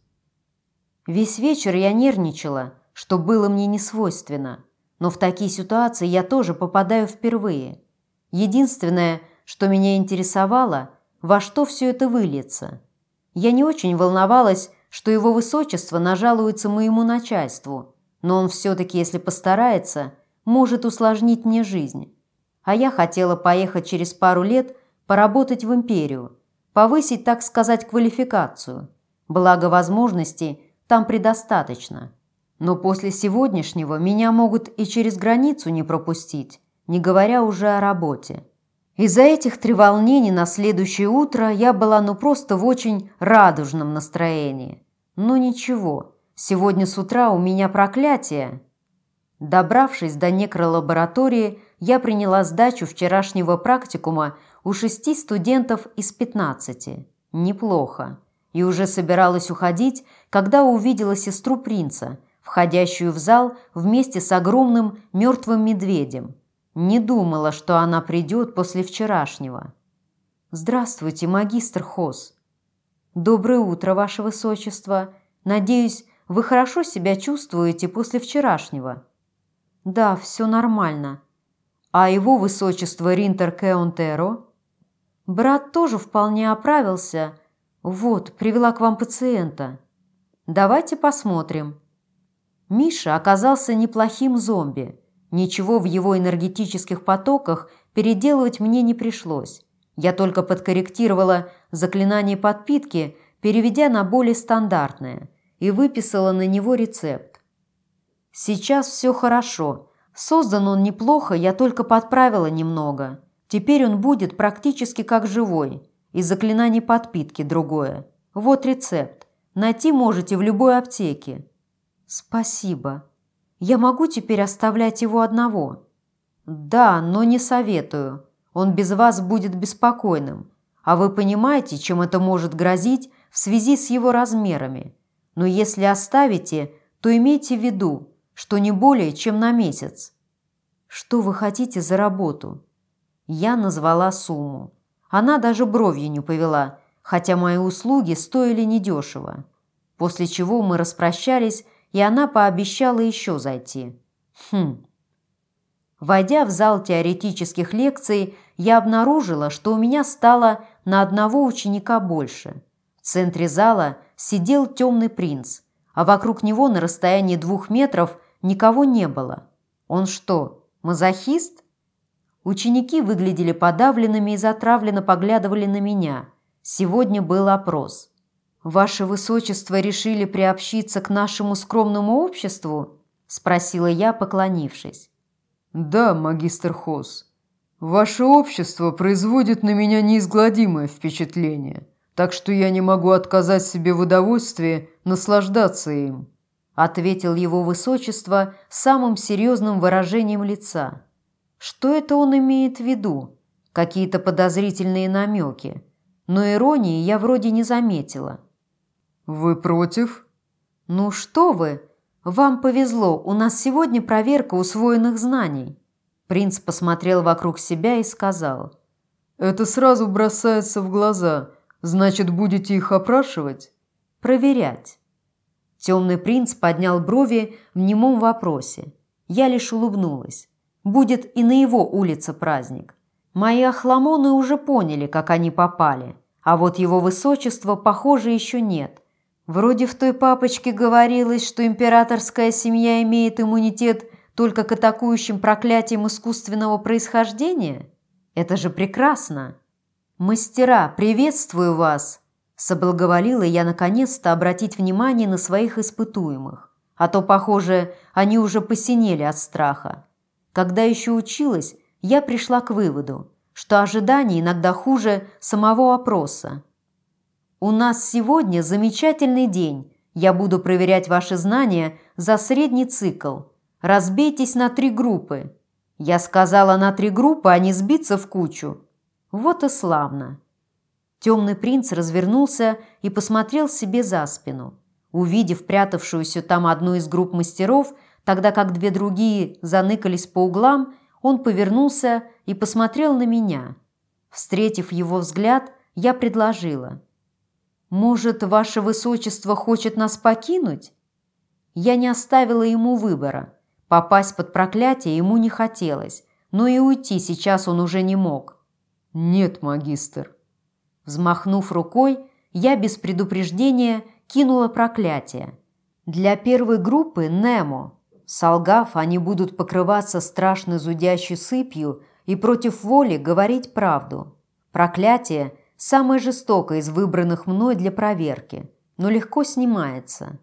Весь вечер я нервничала, что было мне не свойственно. Но в такие ситуации я тоже попадаю впервые. Единственное, что меня интересовало, во что все это выльется. Я не очень волновалась, что его высочество нажалуется моему начальству, но он все-таки, если постарается, может усложнить мне жизнь. А я хотела поехать через пару лет поработать в империю, повысить, так сказать, квалификацию. Благо возможностей там предостаточно. Но после сегодняшнего меня могут и через границу не пропустить, не говоря уже о работе. Из-за этих треволнений на следующее утро я была ну просто в очень радужном настроении. Но ничего, сегодня с утра у меня проклятие. Добравшись до некролаборатории, я приняла сдачу вчерашнего практикума у шести студентов из пятнадцати. Неплохо. И уже собиралась уходить, когда увидела сестру принца, входящую в зал вместе с огромным мертвым медведем. Не думала, что она придет после вчерашнего. «Здравствуйте, магистр Хос». «Доброе утро, ваше высочество. Надеюсь, вы хорошо себя чувствуете после вчерашнего?» «Да, все нормально». «А его высочество Ринтер Кеонтеро?» «Брат тоже вполне оправился. Вот, привела к вам пациента». «Давайте посмотрим». Миша оказался неплохим зомби. Ничего в его энергетических потоках переделывать мне не пришлось. Я только подкорректировала заклинание подпитки, переведя на более стандартное, и выписала на него рецепт. Сейчас все хорошо. Создан он неплохо, я только подправила немного. Теперь он будет практически как живой. И заклинание подпитки другое. Вот рецепт. Найти можете в любой аптеке. Спасибо. Я могу теперь оставлять его одного? Да, но не советую. Он без вас будет беспокойным. А вы понимаете, чем это может грозить в связи с его размерами. Но если оставите, то имейте в виду, что не более чем на месяц. Что вы хотите за работу? Я назвала сумму. Она даже бровью не повела, хотя мои услуги стоили недешево. После чего мы распрощались, и она пообещала еще зайти. Хм. Войдя в зал теоретических лекций, я обнаружила, что у меня стало на одного ученика больше. В центре зала сидел темный принц, а вокруг него на расстоянии двух метров никого не было. Он что, мазохист? Ученики выглядели подавленными и затравленно поглядывали на меня. Сегодня был опрос. «Ваше Высочество решили приобщиться к нашему скромному обществу?» – спросила я, поклонившись. «Да, магистр Хос. Ваше общество производит на меня неизгладимое впечатление, так что я не могу отказать себе в удовольствии наслаждаться им», – ответил его Высочество самым серьезным выражением лица. Что это он имеет в виду? Какие-то подозрительные намеки. Но иронии я вроде не заметила. «Вы против?» «Ну что вы? Вам повезло, у нас сегодня проверка усвоенных знаний». Принц посмотрел вокруг себя и сказал. «Это сразу бросается в глаза. Значит, будете их опрашивать?» «Проверять». Темный принц поднял брови в немом вопросе. Я лишь улыбнулась. Будет и на его улице праздник. Мои охламоны уже поняли, как они попали, а вот его высочества, похоже, еще нет. Вроде в той папочке говорилось, что императорская семья имеет иммунитет только к атакующим проклятиям искусственного происхождения. Это же прекрасно. «Мастера, приветствую вас!» Соблаговолила я наконец-то обратить внимание на своих испытуемых, а то, похоже, они уже посинели от страха. Когда еще училась, я пришла к выводу, что ожидание иногда хуже самого опроса. «У нас сегодня замечательный день. Я буду проверять ваши знания за средний цикл. Разбейтесь на три группы». Я сказала на три группы, а не сбиться в кучу. Вот и славно. Темный принц развернулся и посмотрел себе за спину. Увидев прятавшуюся там одну из групп мастеров, тогда как две другие заныкались по углам, он повернулся и посмотрел на меня. Встретив его взгляд, я предложила. «Может, ваше высочество хочет нас покинуть?» Я не оставила ему выбора. Попасть под проклятие ему не хотелось, но и уйти сейчас он уже не мог. «Нет, магистр». Взмахнув рукой, я без предупреждения кинула проклятие. Для первой группы Немо. Солгав, они будут покрываться страшной зудящей сыпью и против воли говорить правду. Проклятие – самое жестокое из выбранных мной для проверки, но легко снимается.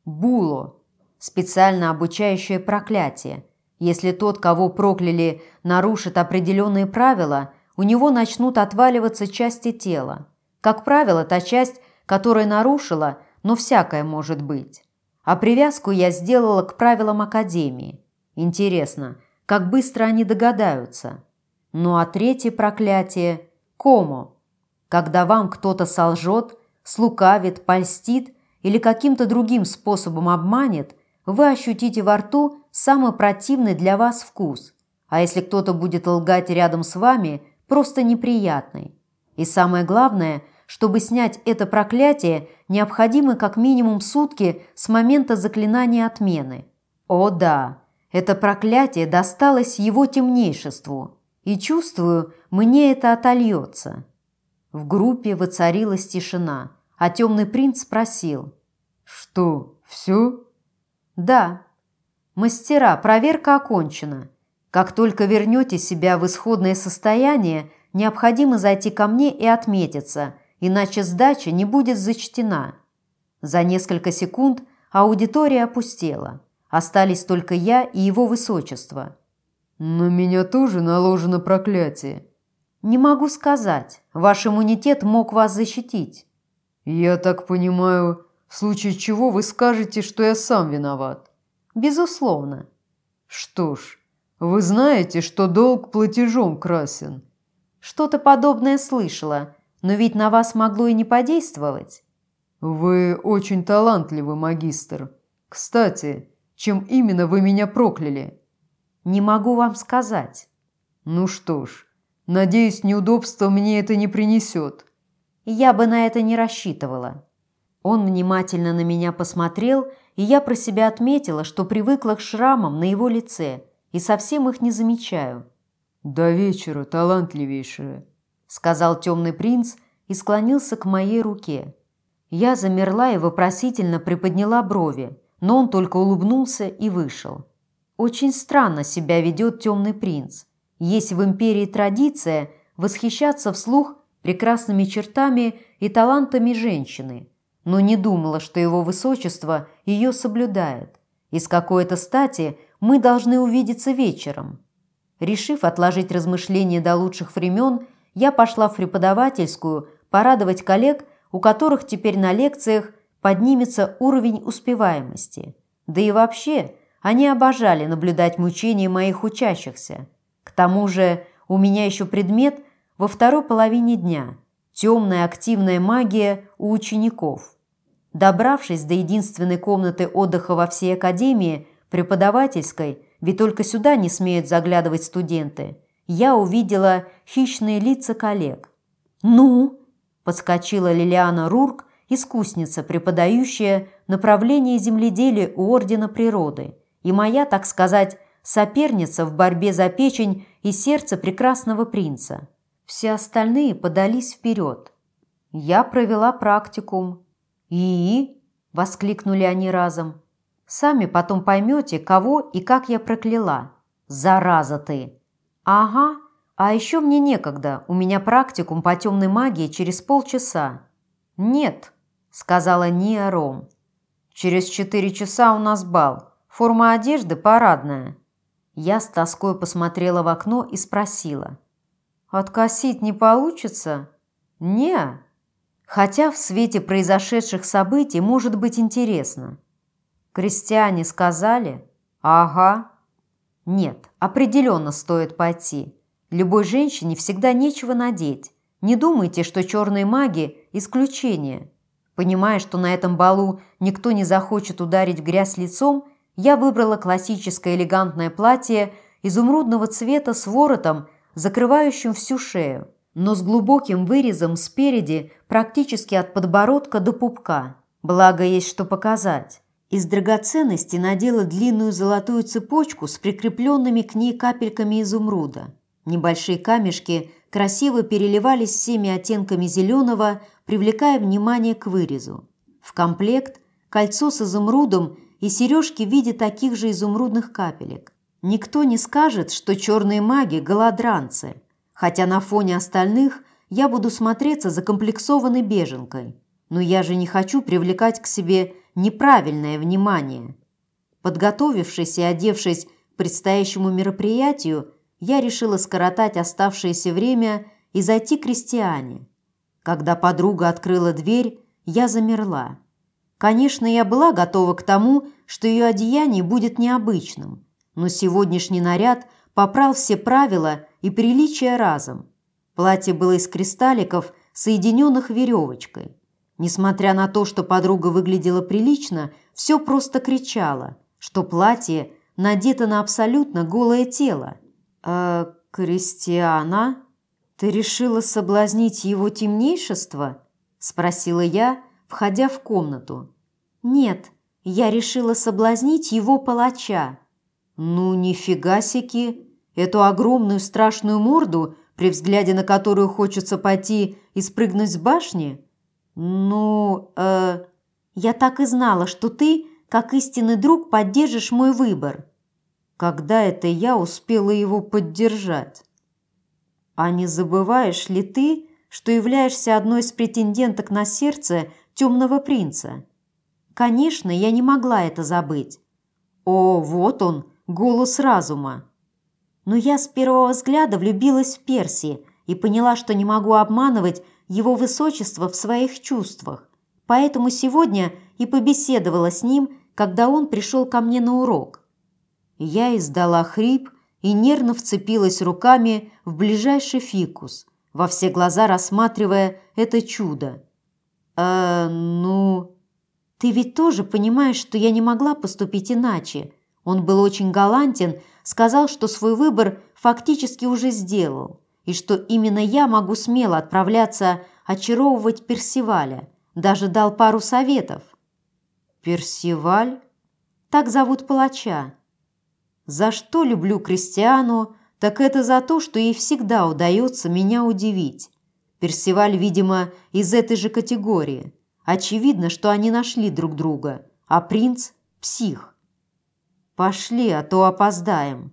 Було – специально обучающее проклятие. Если тот, кого прокляли, нарушит определенные правила, у него начнут отваливаться части тела. Как правило, та часть, которая нарушила, но всякое может быть. А привязку я сделала к правилам Академии. Интересно, как быстро они догадаются. Ну а третье проклятие – комо. Когда вам кто-то солжет, слукавит, польстит или каким-то другим способом обманет, вы ощутите во рту самый противный для вас вкус. А если кто-то будет лгать рядом с вами, просто неприятный. И самое главное, чтобы снять это проклятие, необходимы как минимум сутки с момента заклинания отмены. О да, это проклятие досталось его темнейшеству, и чувствую, мне это отольется. В группе воцарилась тишина, а темный принц спросил. «Что, все?» «Да. Мастера, проверка окончена. Как только вернете себя в исходное состояние, необходимо зайти ко мне и отметиться, иначе сдача не будет зачтена». За несколько секунд аудитория опустела. Остались только я и его высочество. «На меня тоже наложено проклятие». «Не могу сказать. Ваш иммунитет мог вас защитить». «Я так понимаю, в случае чего вы скажете, что я сам виноват?» «Безусловно». «Что ж, вы знаете, что долг платежом красен». Что-то подобное слышала, но ведь на вас могло и не подействовать. Вы очень талантливый, магистр. Кстати, чем именно вы меня прокляли? Не могу вам сказать. Ну что ж, надеюсь, неудобства мне это не принесет. Я бы на это не рассчитывала. Он внимательно на меня посмотрел, и я про себя отметила, что привыкла к шрамам на его лице и совсем их не замечаю. «До вечера, талантливейшая», — сказал темный принц и склонился к моей руке. Я замерла и вопросительно приподняла брови, но он только улыбнулся и вышел. Очень странно себя ведет темный принц. Есть в империи традиция восхищаться вслух прекрасными чертами и талантами женщины, но не думала, что его высочество ее соблюдает. И с какой-то стати мы должны увидеться вечером. Решив отложить размышления до лучших времен, я пошла в преподавательскую порадовать коллег, у которых теперь на лекциях поднимется уровень успеваемости. Да и вообще, они обожали наблюдать мучения моих учащихся. К тому же у меня еще предмет во второй половине дня – темная активная магия у учеников. Добравшись до единственной комнаты отдыха во всей академии, преподавательской, ведь только сюда не смеют заглядывать студенты, я увидела хищные лица коллег. «Ну?» – подскочила Лилиана Рурк, искусница, преподающая направление земледелия у Ордена Природы, и моя, так сказать, соперница в борьбе за печень и сердце прекрасного принца. Все остальные подались вперед. Я провела практикум. «И?» – воскликнули они разом. «Сами потом поймете, кого и как я прокляла. Зараза ты!» «Ага, а еще мне некогда, у меня практикум по темной магии через полчаса». «Нет», – сказала Ния Ром. «Через четыре часа у нас бал. Форма одежды парадная». Я с тоской посмотрела в окно и спросила. «Откосить не получится?» «Не». Хотя в свете произошедших событий может быть интересно. Крестьяне сказали? Ага. Нет, определенно стоит пойти. Любой женщине всегда нечего надеть. Не думайте, что черные маги – исключение. Понимая, что на этом балу никто не захочет ударить в грязь лицом, я выбрала классическое элегантное платье изумрудного цвета с воротом, закрывающим всю шею, но с глубоким вырезом спереди практически от подбородка до пупка. Благо есть что показать. Из драгоценностей надела длинную золотую цепочку с прикрепленными к ней капельками изумруда. Небольшие камешки красиво переливались всеми оттенками зеленого, привлекая внимание к вырезу. В комплект кольцо с изумрудом и сережки в виде таких же изумрудных капелек. Никто не скажет, что черные маги – голодранцы, хотя на фоне остальных я буду смотреться закомплексованной беженкой. Но я же не хочу привлекать к себе неправильное внимание. Подготовившись и одевшись к предстоящему мероприятию, я решила скоротать оставшееся время и зайти к Кристиане. Когда подруга открыла дверь, я замерла. Конечно, я была готова к тому, что ее одеяние будет необычным, но сегодняшний наряд попрал все правила и приличия разом. Платье было из кристалликов, соединенных веревочкой. Несмотря на то, что подруга выглядела прилично, все просто кричало, что платье надето на абсолютно голое тело. «Э, Кристиана, ты решила соблазнить его темнейшество?» – спросила я, входя в комнату. «Нет, я решила соблазнить его палача». «Ну, нифига-сики! Эту огромную страшную морду, при взгляде на которую хочется пойти и спрыгнуть с башни? Ну, э... Я так и знала, что ты, как истинный друг, поддержишь мой выбор». Когда это я успела его поддержать? «А не забываешь ли ты, что являешься одной из претенденток на сердце темного принца?» Конечно, я не могла это забыть. О, вот он, голос разума. Но я с первого взгляда влюбилась в Перси и поняла, что не могу обманывать его высочество в своих чувствах. Поэтому сегодня и побеседовала с ним, когда он пришел ко мне на урок. Я издала хрип и нервно вцепилась руками в ближайший фикус, во все глаза рассматривая это чудо. «Э, ну...» «Ты ведь тоже понимаешь, что я не могла поступить иначе?» Он был очень галантен, сказал, что свой выбор фактически уже сделал, и что именно я могу смело отправляться очаровывать Персиваля. Даже дал пару советов. «Персиваль?» Так зовут палача. За что люблю Кристиану, так это за то, что ей всегда удается меня удивить. Персиваль, видимо, из этой же категории. Очевидно, что они нашли друг друга, а принц – псих. «Пошли, а то опоздаем».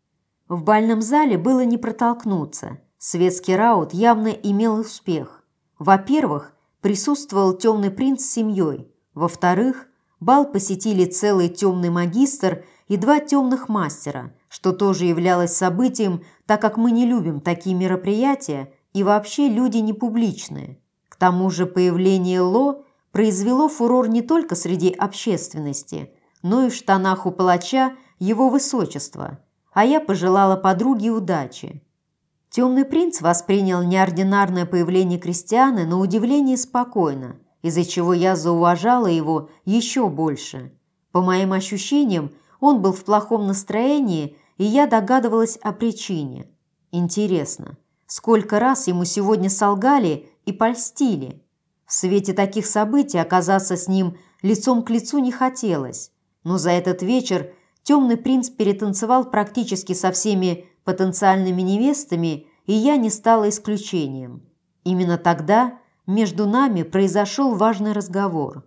В бальном зале было не протолкнуться. Светский раут явно имел успех. Во-первых, присутствовал темный принц с семьей. Во-вторых, бал посетили целый темный магистр и два темных мастера, что тоже являлось событием, так как мы не любим такие мероприятия и вообще люди не публичные. К тому же появление Ло произвело фурор не только среди общественности, но и в штанах у палача его высочества, а я пожелала подруге удачи. Темный принц воспринял неординарное появление Кристианы на удивление спокойно, из-за чего я зауважала его еще больше. По моим ощущениям, он был в плохом настроении, и я догадывалась о причине. Интересно, сколько раз ему сегодня солгали и польстили? В свете таких событий оказаться с ним лицом к лицу не хотелось, но за этот вечер темный принц перетанцевал практически со всеми потенциальными невестами, и я не стала исключением. Именно тогда между нами произошел важный разговор.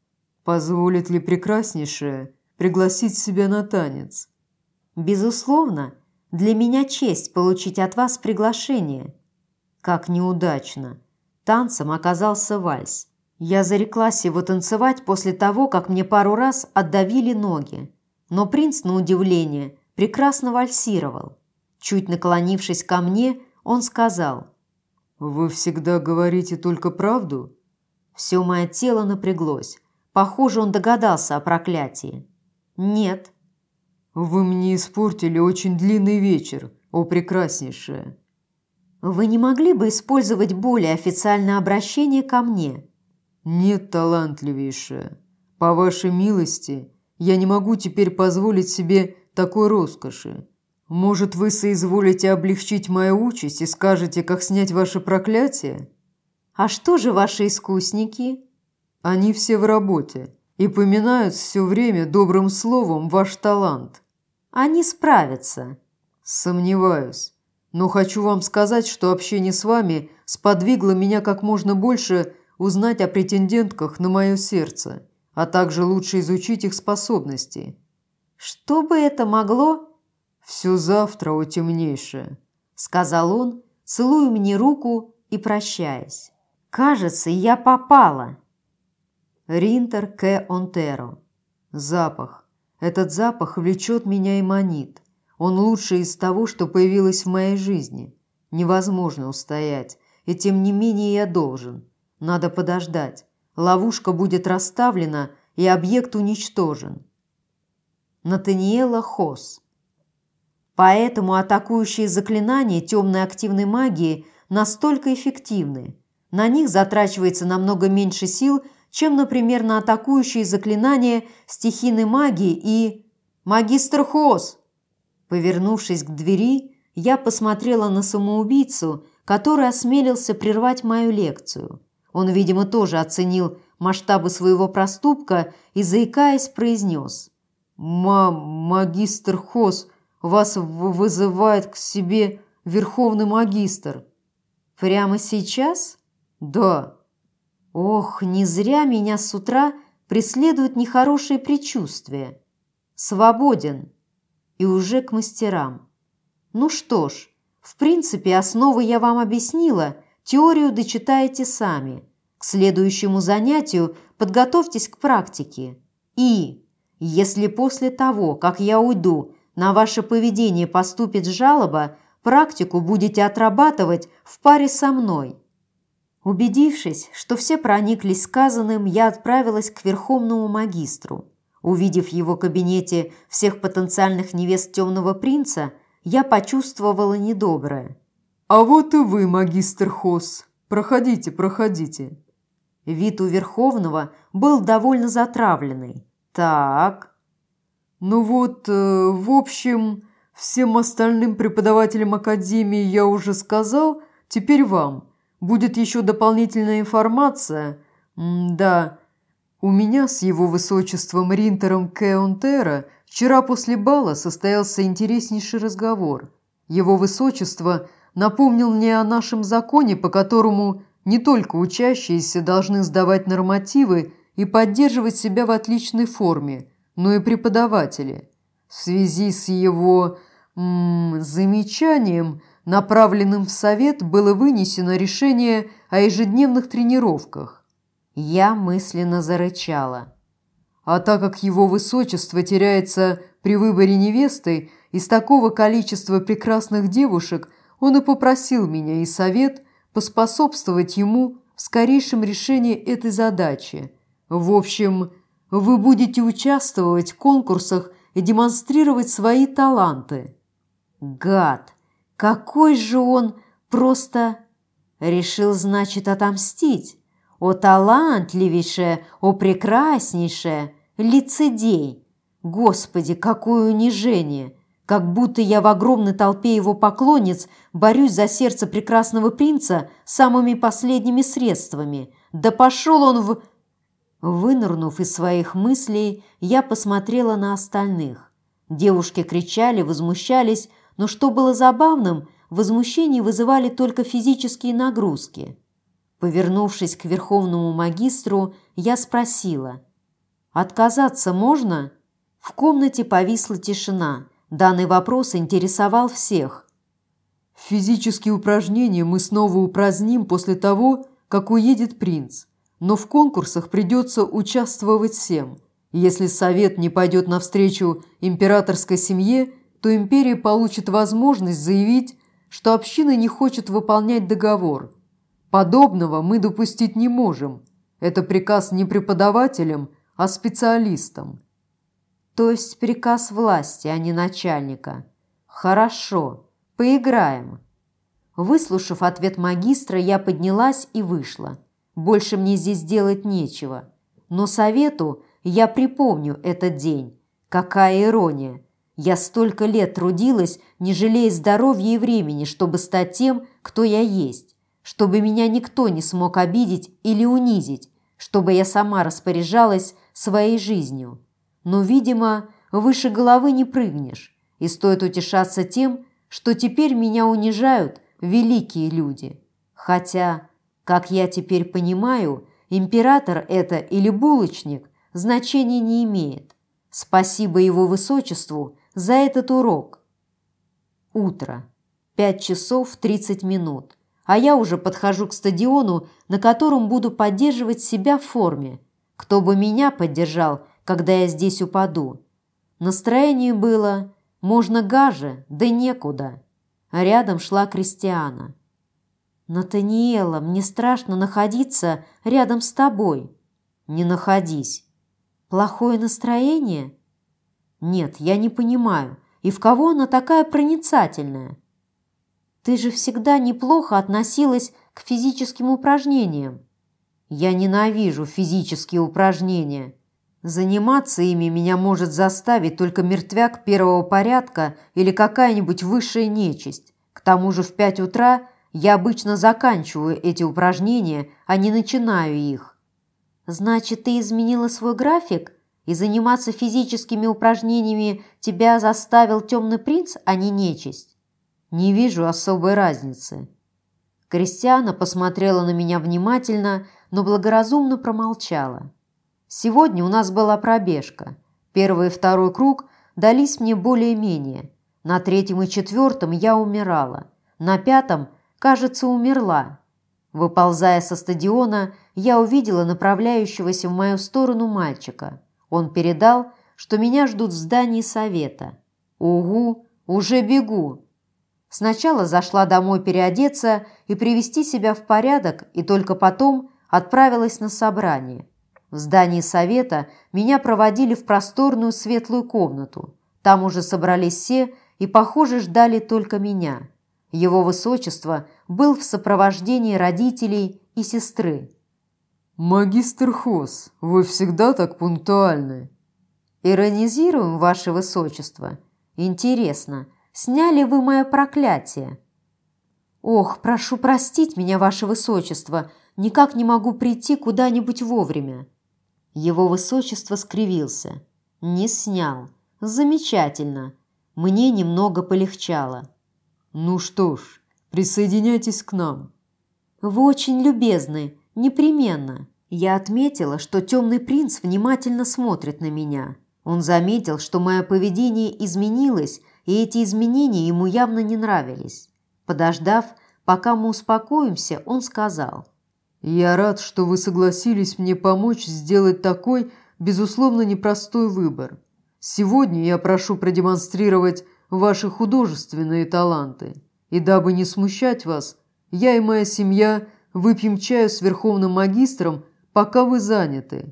«Позволит ли прекраснейшая пригласить себя на танец?» «Безусловно, для меня честь получить от вас приглашение». Как неудачно. Танцем оказался вальс. Я зареклась его танцевать после того, как мне пару раз отдавили ноги. Но принц, на удивление, прекрасно вальсировал. Чуть наклонившись ко мне, он сказал: «Вы всегда говорите только правду?» Все мое тело напряглось. Похоже, он догадался о проклятии. «Нет». «Вы мне испортили очень длинный вечер, о прекраснейшая». «Вы не могли бы использовать более официальное обращение ко мне?» «Нет, талантливейшая. По вашей милости, я не могу теперь позволить себе такой роскоши. Может, вы соизволите облегчить мою участь и скажете, как снять ваше проклятие?» «А что же ваши искусники?» «Они все в работе и поминают все время добрым словом ваш талант». «Они справятся». «Сомневаюсь. Но хочу вам сказать, что общение с вами сподвигло меня как можно больше узнать о претендентках на мое сердце, а также лучше изучить их способности». «Что бы это могло?» «Все завтра, о темнейшее», — сказал он, целуя мне руку и прощаясь. «Кажется, я попала». Ринтер К. Онтеро. Запах. Этот запах влечет меня и манит. Он лучший из того, что появилось в моей жизни. Невозможно устоять, и тем не менее я должен. Надо подождать. Ловушка будет расставлена, и объект уничтожен. Натаниэла Хосс. Поэтому атакующие заклинания темной активной магии настолько эффективны. На них затрачивается намного меньше сил, чем, например, на атакующие заклинания стихийной магии и... «Магистр Хосс!» Повернувшись к двери, я посмотрела на самоубийцу, который осмелился прервать мою лекцию. Он, видимо, тоже оценил масштабы своего проступка и, заикаясь, произнес: «Мам, магистр Хосс, вас вызывает к себе верховный магистр». «Прямо сейчас?» «Да». «Ох, не зря меня с утра преследуют нехорошие предчувствия. Свободен». И уже к мастерам. «Ну что ж, в принципе, основы я вам объяснила, теорию дочитаете сами. К следующему занятию подготовьтесь к практике. И, если после того, как я уйду, на ваше поведение поступит жалоба, практику будете отрабатывать в паре со мной». Убедившись, что все прониклись сказанным, я отправилась к верховному магистру. Увидев в его кабинете всех потенциальных невест темного принца, я почувствовала недоброе. «А вот и вы, магистр Хосс. Проходите, проходите». Вид у Верховного был довольно затравленный. «Так...» «Ну вот, э, в общем, всем остальным преподавателям Академии я уже сказал, теперь вам. Будет еще дополнительная информация. М-да, у меня с его высочеством Ринтером Кеонтера вчера после бала состоялся интереснейший разговор. Его высочество напомнил мне о нашем законе, по которому не только учащиеся должны сдавать нормативы и поддерживать себя в отличной форме, но и преподаватели. В связи с его м, замечанием, направленным в совет, было вынесено решение о ежедневных тренировках. Я мысленно зарычала. А так как его высочество теряется при выборе невесты из такого количества прекрасных девушек, он и попросил меня и совет поспособствовать ему в скорейшем решении этой задачи. В общем, вы будете участвовать в конкурсах и демонстрировать свои таланты. Гад! Какой же он просто... Решил, значит, отомстить. О талантливейшее, о прекраснейшее, лицедей! Господи, какое унижение! Как будто я в огромной толпе его поклонниц борюсь за сердце прекрасного принца самыми последними средствами. Да пошел он в... Вынырнув из своих мыслей, я посмотрела на остальных. Девушки кричали, возмущались, но что было забавным, возмущение вызывали только физические нагрузки. Повернувшись к верховному магистру, я спросила: «Отказаться можно?» В комнате повисла тишина. Данный вопрос интересовал всех. Физические упражнения мы снова упраздним после того, как уедет принц. Но в конкурсах придется участвовать всем. Если совет не пойдет навстречу императорской семье, то империя получит возможность заявить, что община не хочет выполнять договор. Подобного мы допустить не можем. Это приказ не преподавателям, а специалистам. То есть приказ власти, а не начальника. Хорошо, поиграем. Выслушав ответ магистра, я поднялась и вышла. Больше мне здесь делать нечего. Но совету я припомню этот день. Какая ирония! Я столько лет трудилась, не жалея здоровья и времени, чтобы стать тем, кто я есть, чтобы меня никто не смог обидеть или унизить, чтобы я сама распоряжалась своей жизнью. Но, видимо, выше головы не прыгнешь, и стоит утешаться тем, что теперь меня унижают великие люди. Хотя, как я теперь понимаю, император это или булочник значения не имеет. Спасибо его высочеству за этот урок. Утро. Пять часов тридцать минут. А я уже подхожу к стадиону, на котором буду поддерживать себя в форме. Кто бы меня поддержал, когда я здесь упаду? Настроение было «можно гаже, да некуда». А рядом шла Кристиана. «Натаниэла, мне страшно находиться рядом с тобой». «Не находись». «Плохое настроение?» «Нет, я не понимаю. И в кого она такая проницательная?» «Ты же всегда неплохо относилась к физическим упражнениям». «Я ненавижу физические упражнения. Заниматься ими меня может заставить только мертвяк первого порядка или какая-нибудь высшая нечисть. К тому же в пять утра я обычно заканчиваю эти упражнения, а не начинаю их». «Значит, ты изменила свой график? И заниматься физическими упражнениями тебя заставил темный принц, а не нечисть?» «Не вижу особой разницы». Кристиана посмотрела на меня внимательно, но благоразумно промолчала. «Сегодня у нас была пробежка. Первый и второй круг дались мне более-менее. На третьем и четвертом я умирала. На пятом, кажется, умерла. Выползая со стадиона, я увидела направляющегося в мою сторону мальчика. Он передал, что меня ждут в здании совета. Угу, уже бегу. Сначала зашла домой переодеться и привести себя в порядок, и только потом отправилась на собрание. В здании совета меня проводили в просторную светлую комнату. Там уже собрались все и, похоже, ждали только меня. Его высочество был в сопровождении родителей и сестры. «Магистр Хос, вы всегда так пунктуальны». «Иронизируем, ваше высочество. Интересно, сняли вы мое проклятие?» «Ох, прошу простить меня, ваше высочество, никак не могу прийти куда-нибудь вовремя». Его высочество скривился. «Не снял. Замечательно. Мне немного полегчало». «Ну что ж, присоединяйтесь к нам». «Вы очень любезны. Непременно». Я отметила, что темный принц внимательно смотрит на меня. Он заметил, что мое поведение изменилось, и эти изменения ему явно не нравились. Подождав, пока мы успокоимся, он сказал: «Я рад, что вы согласились мне помочь сделать такой, безусловно, непростой выбор. Сегодня я прошу продемонстрировать ваши художественные таланты, и дабы не смущать вас, я и моя семья выпьем чаю с верховным магистром, пока вы заняты».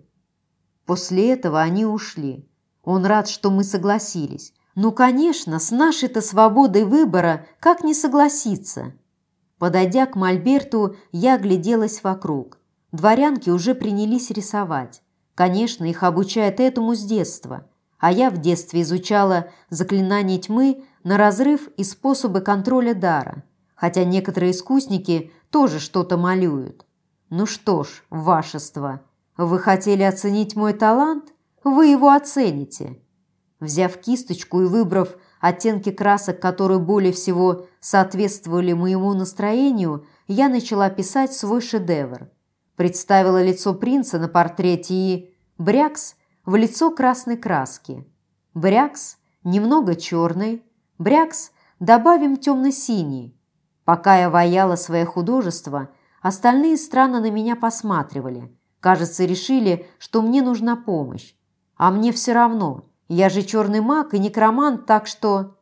После этого они ушли. Он рад, что мы согласились. Ну, конечно, с нашей-то свободой выбора как не согласиться? Подойдя к мольберту, я огляделась вокруг. Дворянки уже принялись рисовать. Конечно, их обучают этому с детства. А я в детстве изучала заклинания тьмы на разрыв и способы контроля дара. Хотя некоторые искусники тоже что-то малюют. Ну что ж, вашество, вы хотели оценить мой талант? Вы его оцените. Взяв кисточку и выбрав оттенки красок, которые более всего соответствовали моему настроению, я начала писать свой шедевр. Представила лицо принца на портрете и... брякс в лицо красной краски. Брякс немного черный. Брякс добавим темно-синий. Пока я ваяла свое художество, остальные странно на меня посматривали. Кажется, решили, что мне нужна помощь. А мне все равно. Я же черный маг и некромант, так что...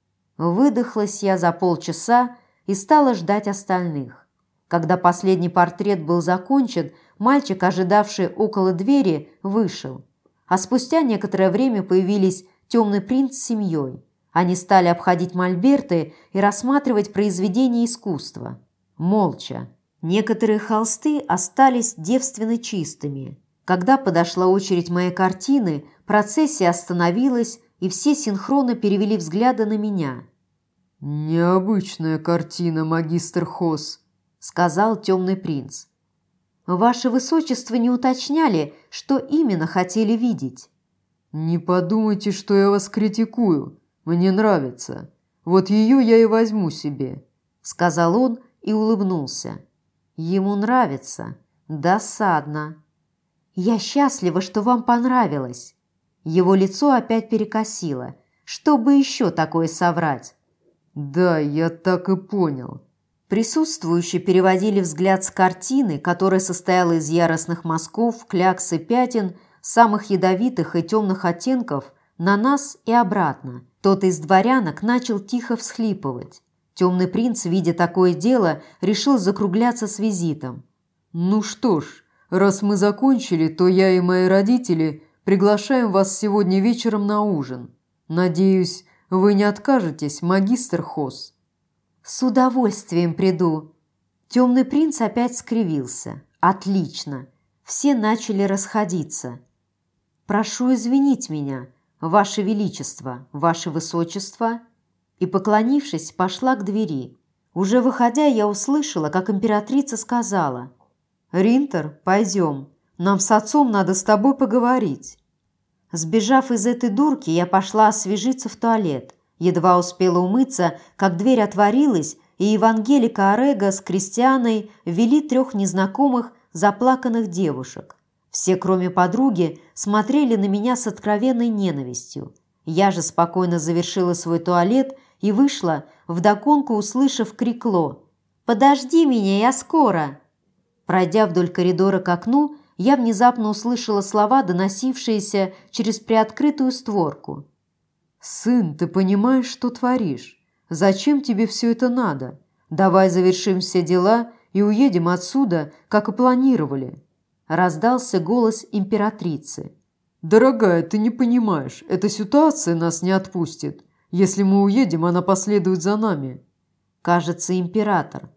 Выдохлась я за полчаса и стала ждать остальных. Когда последний портрет был закончен, мальчик, ожидавший около двери, вышел. А спустя некоторое время появились темный принц с семьей. Они стали обходить мольберты и рассматривать произведения искусства. Молча. Некоторые холсты остались девственно чистыми. Когда подошла очередь моей картины, процессия остановилась, и все синхронно перевели взгляды на меня. «Необычная картина, магистр Хос», — сказал темный принц. «Ваше высочество не уточняли, что именно хотели видеть». «Не подумайте, что я вас критикую. Мне нравится. Вот ее я и возьму себе», — сказал он и улыбнулся. «Ему нравится. Досадно». «Я счастлива, что вам понравилось». Его лицо опять перекосило. Чтобы еще такое соврать? «Да, я так и понял». Присутствующие переводили взгляд с картины, которая состояла из яростных мазков, клякс и пятен, самых ядовитых и темных оттенков, на нас и обратно. Кто-то из дворянок начал тихо всхлипывать. Темный принц, видя такое дело, решил закругляться с визитом. «Ну что ж, раз мы закончили, то я и мои родители приглашаем вас сегодня вечером на ужин. Надеюсь, вы не откажетесь, магистр Хос». «С удовольствием приду». Темный принц опять скривился. «Отлично. Все начали расходиться. Прошу извинить меня, ваше величество, ваше высочество». И, поклонившись, пошла к двери. Уже выходя, я услышала, как императрица сказала: «Ринтер, пойдем. Нам с отцом надо с тобой поговорить». Сбежав из этой дурки, я пошла освежиться в туалет. Едва успела умыться, как дверь отворилась, и Евангелика Орега с Кристианой вели трех незнакомых заплаканных девушек. Все, кроме подруги, смотрели на меня с откровенной ненавистью. Я же спокойно завершила свой туалет и вышла, вдогонку услышав крик Ло: «Подожди меня, я скоро!». Пройдя вдоль коридора к окну, я внезапно услышала слова, доносившиеся через приоткрытую створку. «Сын, ты понимаешь, что творишь? Зачем тебе все это надо? Давай завершим все дела и уедем отсюда, как и планировали». Раздался голос императрицы. «Дорогая, ты не понимаешь, эта ситуация нас не отпустит. Если мы уедем, она последует за нами». кажется, император.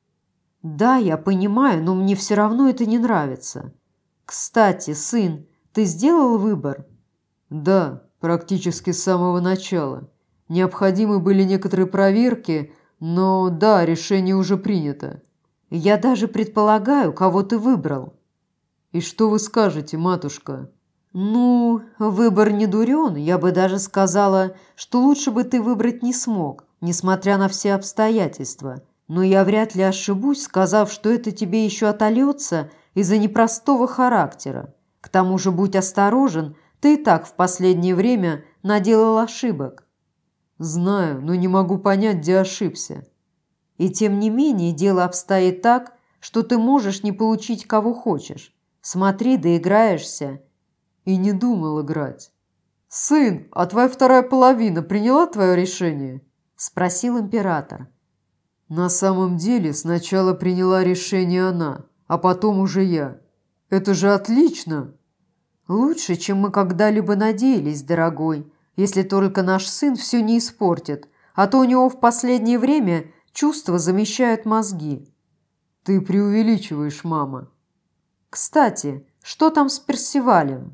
«Да, я понимаю, но мне все равно это не нравится. Кстати, сын, ты сделал выбор?» «Да, практически с самого начала. Необходимы были некоторые проверки, но да, решение уже принято». «Я даже предполагаю, кого ты выбрал». «И что вы скажете, матушка?» «Ну, выбор не дурен. Я бы даже сказала, что лучше бы ты выбрать не смог, несмотря на все обстоятельства. Но я вряд ли ошибусь, сказав, что это тебе еще отольется из-за непростого характера. К тому же будь осторожен, ты и так в последнее время наделал ошибок». «Знаю, но не могу понять, где ошибся». «И тем не менее дело обстоит так, что ты можешь не получить кого хочешь. Смотри, доиграешься». «И не думал играть». «Сын, а твоя вторая половина приняла твое решение?» – спросил император. «На самом деле сначала приняла решение она, а потом уже я. Это же отлично!» «Лучше, чем мы когда-либо надеялись, дорогой, если только наш сын все не испортит, а то у него в последнее время чувства замещают мозги». «Ты преувеличиваешь, мама». «Кстати, что там с Персивалем?»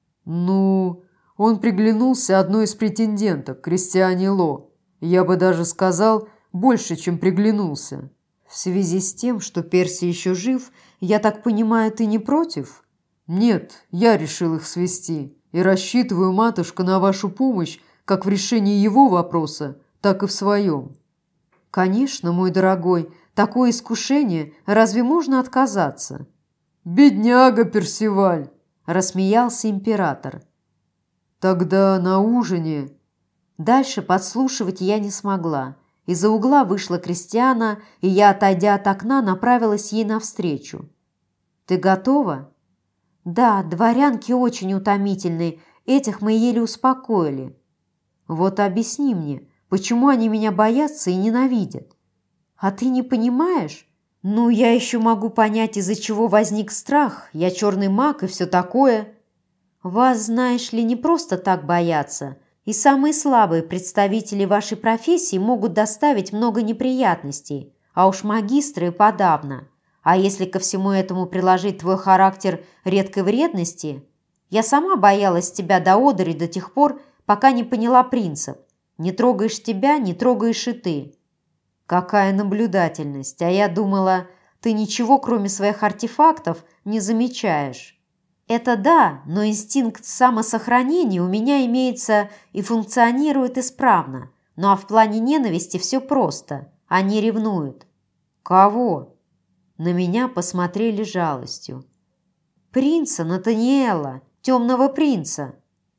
«Ну, он приглянулся одной из претенденток, Кристиане Ло. Я бы даже сказал, больше, чем приглянулся». «В связи с тем, что Перси еще жив, я так понимаю, ты не против?» «Нет, я решил их свести и рассчитываю, матушка, на вашу помощь как в решении его вопроса, так и в своем». «Конечно, мой дорогой, такое искушение, разве можно отказаться?» «Бедняга Персиваль!» – рассмеялся император. «Тогда на ужине...» Дальше подслушивать я не смогла. Из-за угла вышла Кристиана, и я, отойдя от окна, направилась ей навстречу. «Ты готова?» «Да, дворянки очень утомительны, этих мы еле успокоили». «Вот объясни мне, почему они меня боятся и ненавидят?» «А ты не понимаешь?» «Ну, я еще могу понять, из-за чего возник страх. Я черный маг и все такое». «Вас, знаешь ли, не просто так боятся. И самые слабые представители вашей профессии могут доставить много неприятностей, а уж магистры и подавно. А если ко всему этому приложить твой характер редкой вредности? Я сама боялась тебя до одури до тех пор, пока не поняла принцип. Не трогаешь тебя, не трогаешь и ты». «Какая наблюдательность! А я думала, ты ничего, кроме своих артефактов, не замечаешь». «Это да, но инстинкт самосохранения у меня имеется и функционирует исправно. Ну а в плане ненависти все просто. Они ревнуют». «Кого?» На меня посмотрели жалостью. «Принца Натаниэла, темного принца».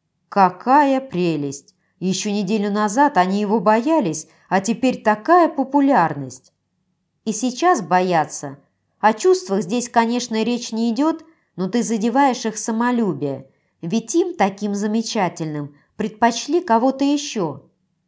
«Какая прелесть! Еще неделю назад они его боялись, а теперь такая популярность. И сейчас боятся. О чувствах здесь, конечно, речь не идет, но ты задеваешь их самолюбие. Ведь им, таким замечательным, предпочли кого-то еще».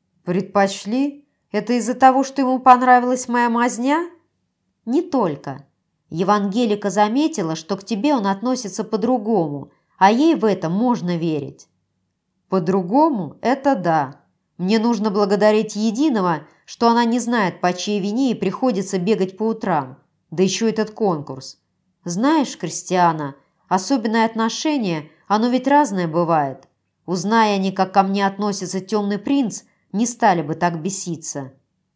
«Предпочли? Это из-за того, что ему понравилась моя мазня?» «Не только. Евангелика заметила, что к тебе он относится по-другому, а ей в этом можно верить». «По-другому? Это да. Мне нужно благодарить Единого, что она не знает, по чьей вине и приходится бегать по утрам. Да еще этот конкурс. Знаешь, Кристиана, особенное отношение, оно ведь разное бывает. Узная они, как ко мне относится темный принц, не стали бы так беситься».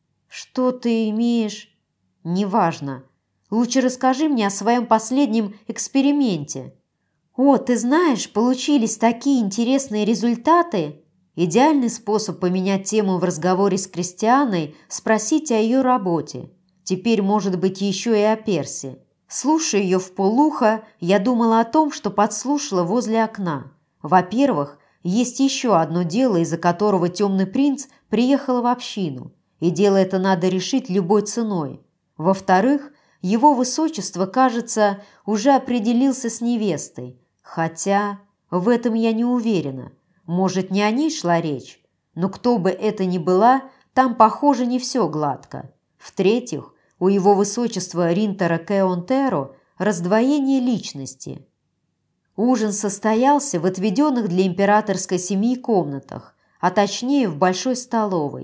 «Что ты имеешь?» «Неважно. Лучше расскажи мне о своем последнем эксперименте». «О, ты знаешь, получились такие интересные результаты!» Идеальный способ поменять тему в разговоре с Кристианой – спросить о ее работе. Теперь, может быть, еще и о Перси. Слушая ее вполуха, я думала о том, что подслушала возле окна. Во-первых, есть еще одно дело, из-за которого темный принц приехал в общину. И дело это надо решить любой ценой. Во-вторых, его высочество, кажется, уже определился с невестой. Хотя в этом я не уверена. Может, не о ней шла речь? Но кто бы это ни была, там, похоже, не все гладко. В-третьих, у его высочества Ринтера Кеонтеро раздвоение личности. Ужин состоялся в отведенных для императорской семьи комнатах, а точнее в большой столовой.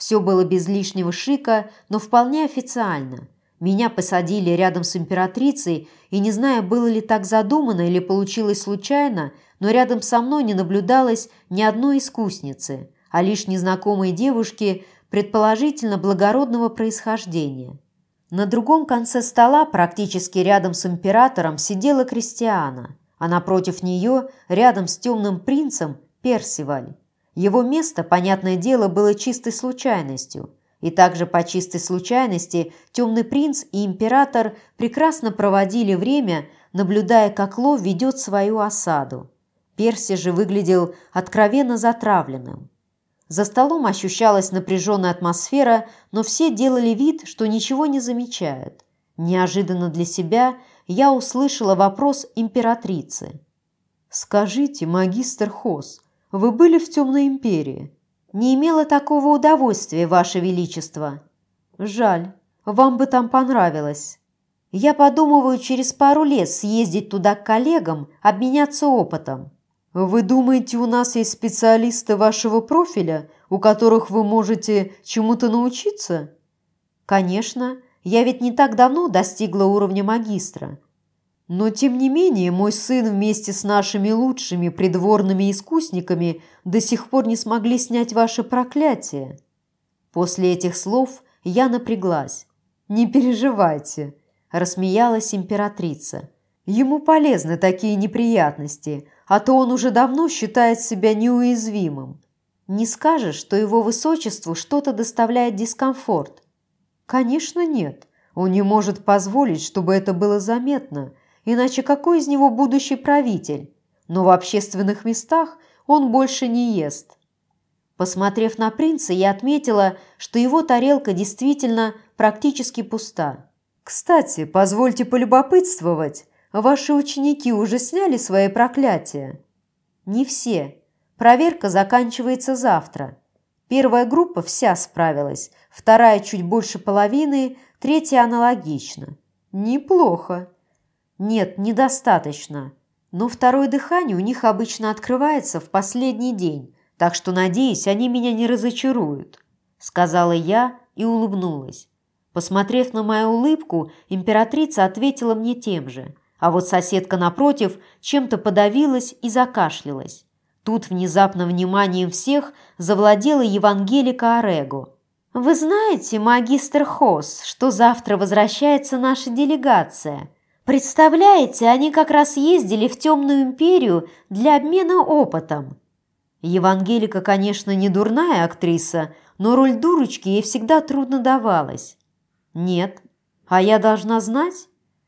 Все было без лишнего шика, но вполне официально. Меня посадили рядом с императрицей, и, не зная, было ли так задумано или получилось случайно, но рядом со мной не наблюдалось ни одной искусницы, а лишь незнакомые девушки, предположительно благородного происхождения. На другом конце стола, практически рядом с императором, сидела Кристиана, а напротив нее, рядом с темным принцем, Персиваль. Его место, понятное дело, было чистой случайностью. И также по чистой случайности темный принц и император прекрасно проводили время, наблюдая, как Ло ведет свою осаду. Перси же выглядел откровенно затравленным. За столом ощущалась напряженная атмосфера, но все делали вид, что ничего не замечают. Неожиданно для себя я услышала вопрос императрицы. «Скажите, магистр Хос, вы были в Темной империи?» «Не имела такого удовольствия, Ваше Величество». «Жаль, вам бы там понравилось. Я подумываю через пару лет съездить туда к коллегам, обменяться опытом». «Вы думаете, у нас есть специалисты вашего профиля, у которых вы можете чему-то научиться?» «Конечно, я ведь не так давно достигла уровня магистра. Но, тем не менее, мой сын вместе с нашими лучшими придворными искусниками до сих пор не смогли снять ваше проклятие». После этих слов я напряглась. «Не переживайте», – рассмеялась императрица. «Ему полезны такие неприятности, а то он уже давно считает себя неуязвимым. Не скажешь, что его высочеству что-то доставляет дискомфорт?» «Конечно, нет. Он не может позволить, чтобы это было заметно. Иначе какой из него будущий правитель? Но в общественных местах он больше не ест». Посмотрев на принца, я отметила, что его тарелка действительно практически пуста. «Кстати, позвольте полюбопытствовать, ваши ученики уже сняли свои проклятия?» «Не все. Проверка заканчивается завтра. Первая группа вся справилась, вторая чуть больше половины, третья аналогично». «Неплохо». «Нет, недостаточно. Но второе дыхание у них обычно открывается в последний день, так что, надеюсь, они меня не разочаруют», – сказала я и улыбнулась. Посмотрев на мою улыбку, императрица ответила мне тем же, а вот соседка напротив чем-то подавилась и закашлялась. Тут внезапно вниманием всех завладела Евангелика Орего. «Вы знаете, магистр Хос, что завтра возвращается наша делегация? Представляете, они как раз ездили в Темную империю для обмена опытом». Евангелика, конечно, не дурная актриса, но роль дурочки ей всегда трудно давалась. «Нет. А я должна знать?»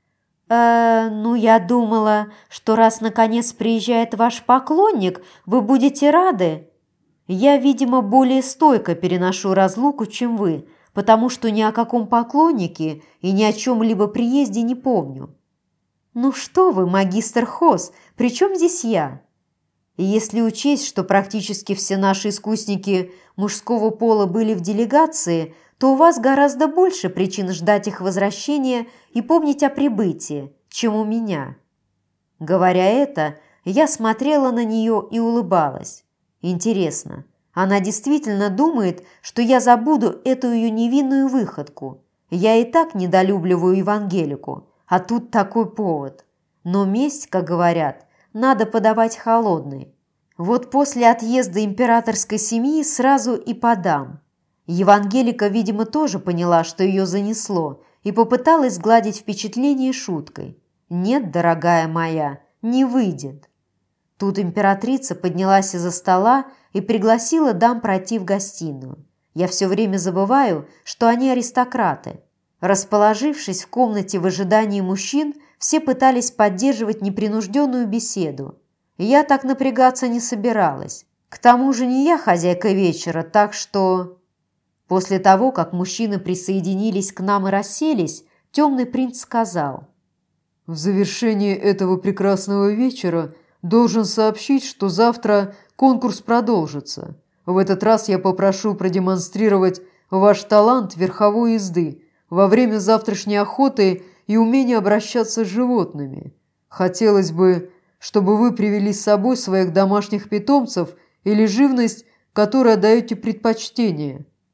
«Э, ну, я думала, что раз наконец приезжает ваш поклонник, вы будете рады. Я, видимо, более стойко переношу разлуку, чем вы, потому что ни о каком поклоннике и ни о чем-либо приезде не помню». «Ну что вы, магистр Хос, при чем здесь я?» И если учесть, что практически все наши искусники мужского пола были в делегации, то у вас гораздо больше причин ждать их возвращения и помнить о прибытии, чем у меня. Говоря это, я смотрела на нее и улыбалась. Интересно, она действительно думает, что я забуду эту ее невинную выходку? Я и так недолюбливаю Евангелику, а тут такой повод. Но месть, как говорят, надо подавать холодной. Вот после отъезда императорской семьи сразу и подам. Евангелика, видимо, тоже поняла, что ее занесло, и попыталась сгладить впечатление шуткой. «Нет, дорогая моя, не выйдет». Тут императрица поднялась из-за стола и пригласила дам пройти в гостиную. Я все время забываю, что они аристократы. Расположившись в комнате в ожидании мужчин, все пытались поддерживать непринужденную беседу. Я так напрягаться не собиралась. К тому же не я хозяйка вечера, так что... После того, как мужчины присоединились к нам и расселись, темный принц сказал: «В завершении этого прекрасного вечера должен сообщить, что завтра конкурс продолжится. В этот раз я попрошу продемонстрировать ваш талант верховой езды во время завтрашней охоты и умение обращаться с животными. Хотелось бы, чтобы вы привели с собой своих домашних питомцев или живность, которой отдаете предпочтение».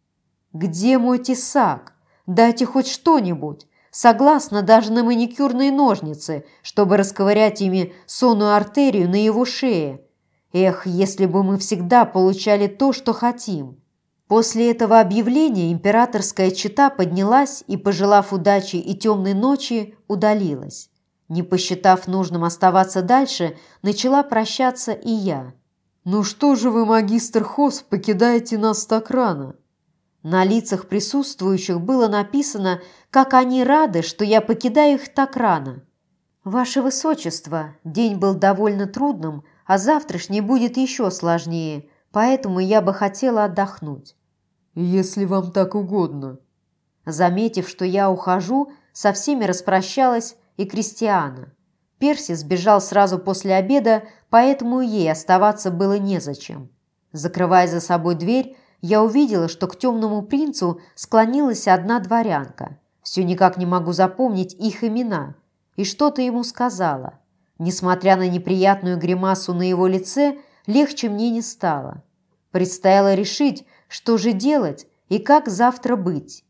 Где мой тесак? Дайте хоть что-нибудь. Согласна даже на маникюрные ножницы, чтобы расковырять ими сонную артерию на его шее. Эх, если бы мы всегда получали то, что хотим. После этого объявления императорская чета поднялась и, пожелав удачи и темной ночи, удалилась. Не посчитав нужным оставаться дальше, начала прощаться и я. «Ну что же вы, магистр Хос, покидаете нас так рано?» На лицах присутствующих было написано, как они рады, что я покидаю их так рано. «Ваше Высочество, день был довольно трудным, а завтрашний будет еще сложнее, поэтому я бы хотела отдохнуть». «Если вам так угодно». Заметив, что я ухожу, со всеми распрощалась и Кристиана. Перси сбежал сразу после обеда, поэтому ей оставаться было незачем. Закрывая за собой дверь, я увидела, что к темному принцу склонилась одна дворянка. Все никак не могу запомнить их имена. И что-то ему сказала. Несмотря на неприятную гримасу на его лице, легче мне не стало. Предстояло решить, что же делать и как завтра быть.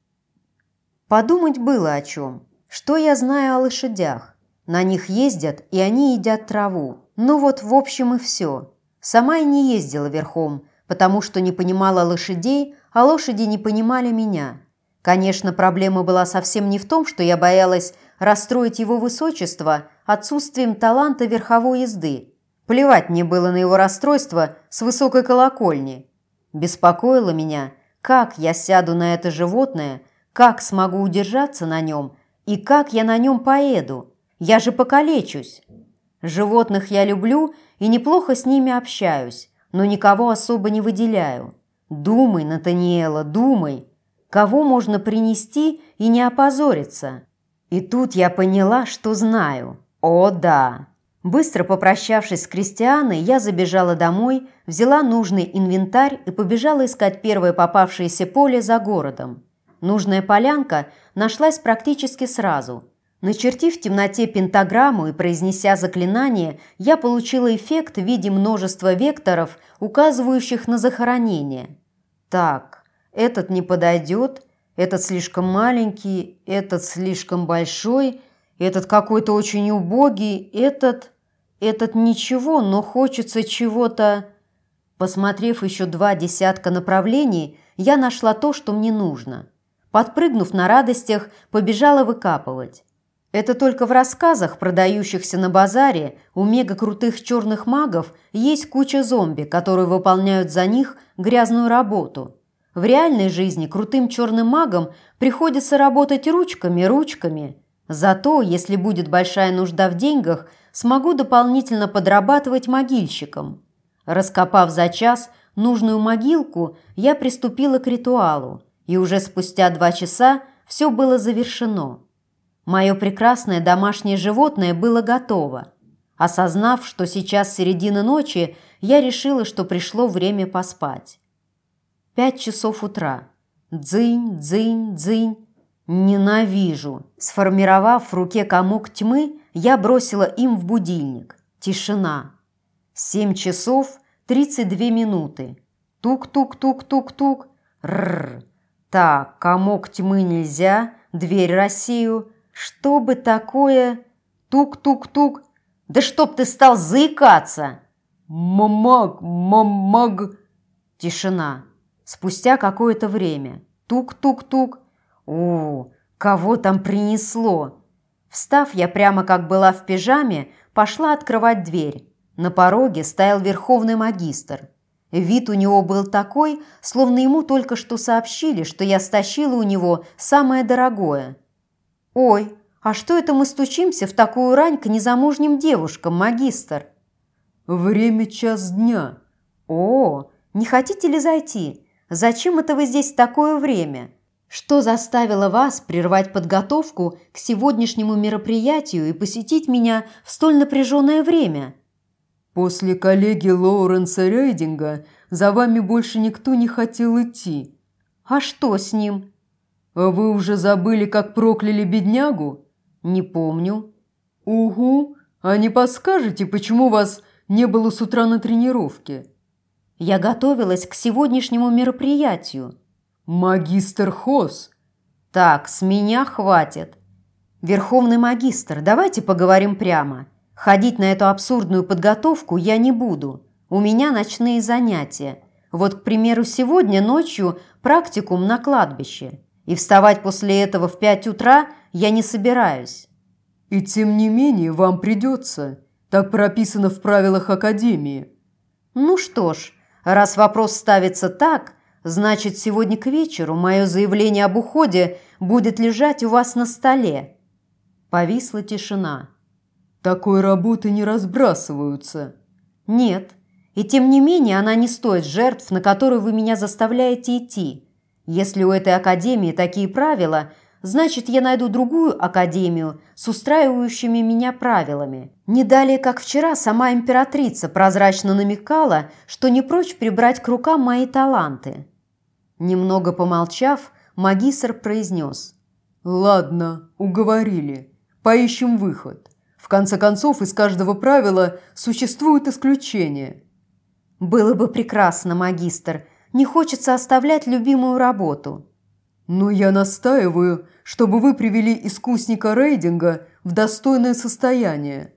Подумать было о чем. Что я знаю о лошадях? На них ездят, и они едят траву. Ну вот, в общем, и все. Сама я не ездила верхом, потому что не понимала лошадей, а лошади не понимали меня. Конечно, проблема была совсем не в том, что я боялась расстроить его высочество отсутствием таланта верховой езды. Плевать мне было на его расстройство с высокой колокольни. Беспокоило меня, как я сяду на это животное, как смогу удержаться на нем и как я на нем поеду. Я же покалечусь. Животных я люблю и неплохо с ними общаюсь, но никого особо не выделяю. Думай, Натаниэла, думай, кого можно принести и не опозориться. И тут я поняла, что знаю. О, да. Быстро попрощавшись с Кристианой, я забежала домой, взяла нужный инвентарь и побежала искать первое попавшееся поле за городом. Нужная полянка нашлась практически сразу. Начертив в темноте пентаграмму и произнеся заклинание, я получила эффект в виде множества векторов, указывающих на захоронение. Так, этот не подойдет, этот слишком маленький, этот слишком большой, этот какой-то очень убогий, этот... Этот ничего, но хочется чего-то... Посмотрев еще два десятка направлений, я нашла то, что мне нужно. Подпрыгнув на радостях, побежала выкапывать. Это только в рассказах, продающихся на базаре, у мега-крутых черных магов есть куча зомби, которые выполняют за них грязную работу. В реальной жизни крутым черным магам приходится работать ручками, ручками. Зато, если будет большая нужда в деньгах, смогу дополнительно подрабатывать могильщиком. Раскопав за час нужную могилку, я приступила к ритуалу, и уже спустя два часа все было завершено. Мое прекрасное домашнее животное было готово. Осознав, что сейчас середина ночи, я решила, что пришло время поспать. Пять часов утра. Дзынь, дзынь, дзынь. Ненавижу. Сформировав в руке комок тьмы, я бросила им в будильник. Тишина. Семь часов тридцать две минуты. Тук-тук-тук-тук-тук. Рррр. Так, комок тьмы нельзя, дверь рассею. Что бы такое? Тук-тук-тук. Да чтоб ты стал заикаться! Мамаг, мамаг. Тишина. Спустя какое-то время. Тук-тук-тук. О, кого там принесло? Встав, я прямо как была в пижаме, пошла открывать дверь. На пороге стоял верховный магистр. Вид у него был такой, словно ему только что сообщили, что я стащила у него самое дорогое. «Ой, а что это мы стучимся в такую рань к незамужним девушкам, магистр?» «Время час дня». «О, не хотите ли зайти? Зачем это вы здесь в такое время? Что заставило вас прервать подготовку к сегодняшнему мероприятию и посетить меня в столь напряженное время?» «После коллеги Лоуренса Рейдинга за вами больше никто не хотел идти». «А что с ним?» «А вы уже забыли, как прокляли беднягу?» «Не помню». «Угу. А не подскажете, почему вас не было с утра на тренировке?» «Я готовилась к сегодняшнему мероприятию». Магистр Хос. Так, с меня хватит. Верховный магистр, давайте поговорим прямо. Ходить на эту абсурдную подготовку я не буду. У меня ночные занятия. Вот, к примеру, сегодня ночью практикум на кладбище. И вставать после этого в пять утра я не собираюсь. И тем не менее вам придется. Так прописано в правилах Академии. Ну что ж, раз вопрос ставится так, значит, сегодня к вечеру мое заявление об уходе будет лежать у вас на столе. Повисла тишина. Такой работы не разбрасываются. Нет, и тем не менее она не стоит жертв, на которые вы меня заставляете идти. Если у этой академии такие правила, значит, я найду другую академию с устраивающими меня правилами. Не далее, как вчера, сама императрица прозрачно намекала, что не прочь прибрать к рукам мои таланты. Немного помолчав, магистр произнес: «Ладно, уговорили. Поищем выход. В конце концов, из каждого правила существует исключение». «Было бы прекрасно, магистр. Не хочется оставлять любимую работу». «Но я настаиваю, чтобы вы привели искусника рейдинга в достойное состояние».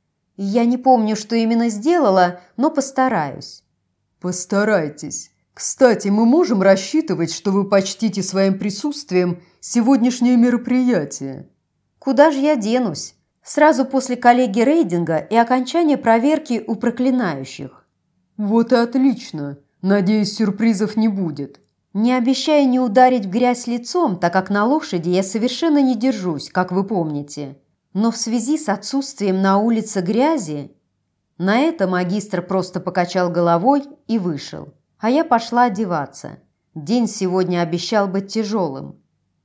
«Я не помню, что именно сделала, но постараюсь». «Постарайтесь. Кстати, мы можем рассчитывать, что вы почтите своим присутствием сегодняшнее мероприятие». «Куда же я денусь? Сразу после коллеги рейдинга и окончания проверки у проклинающих». «Вот и отлично. Надеюсь, сюрпризов не будет». «Не обещаю не ударить в грязь лицом, так как на лошади я совершенно не держусь, как вы помните. Но в связи с отсутствием на улице грязи...» На это магистр просто покачал головой и вышел. А я пошла одеваться. День сегодня обещал быть тяжелым.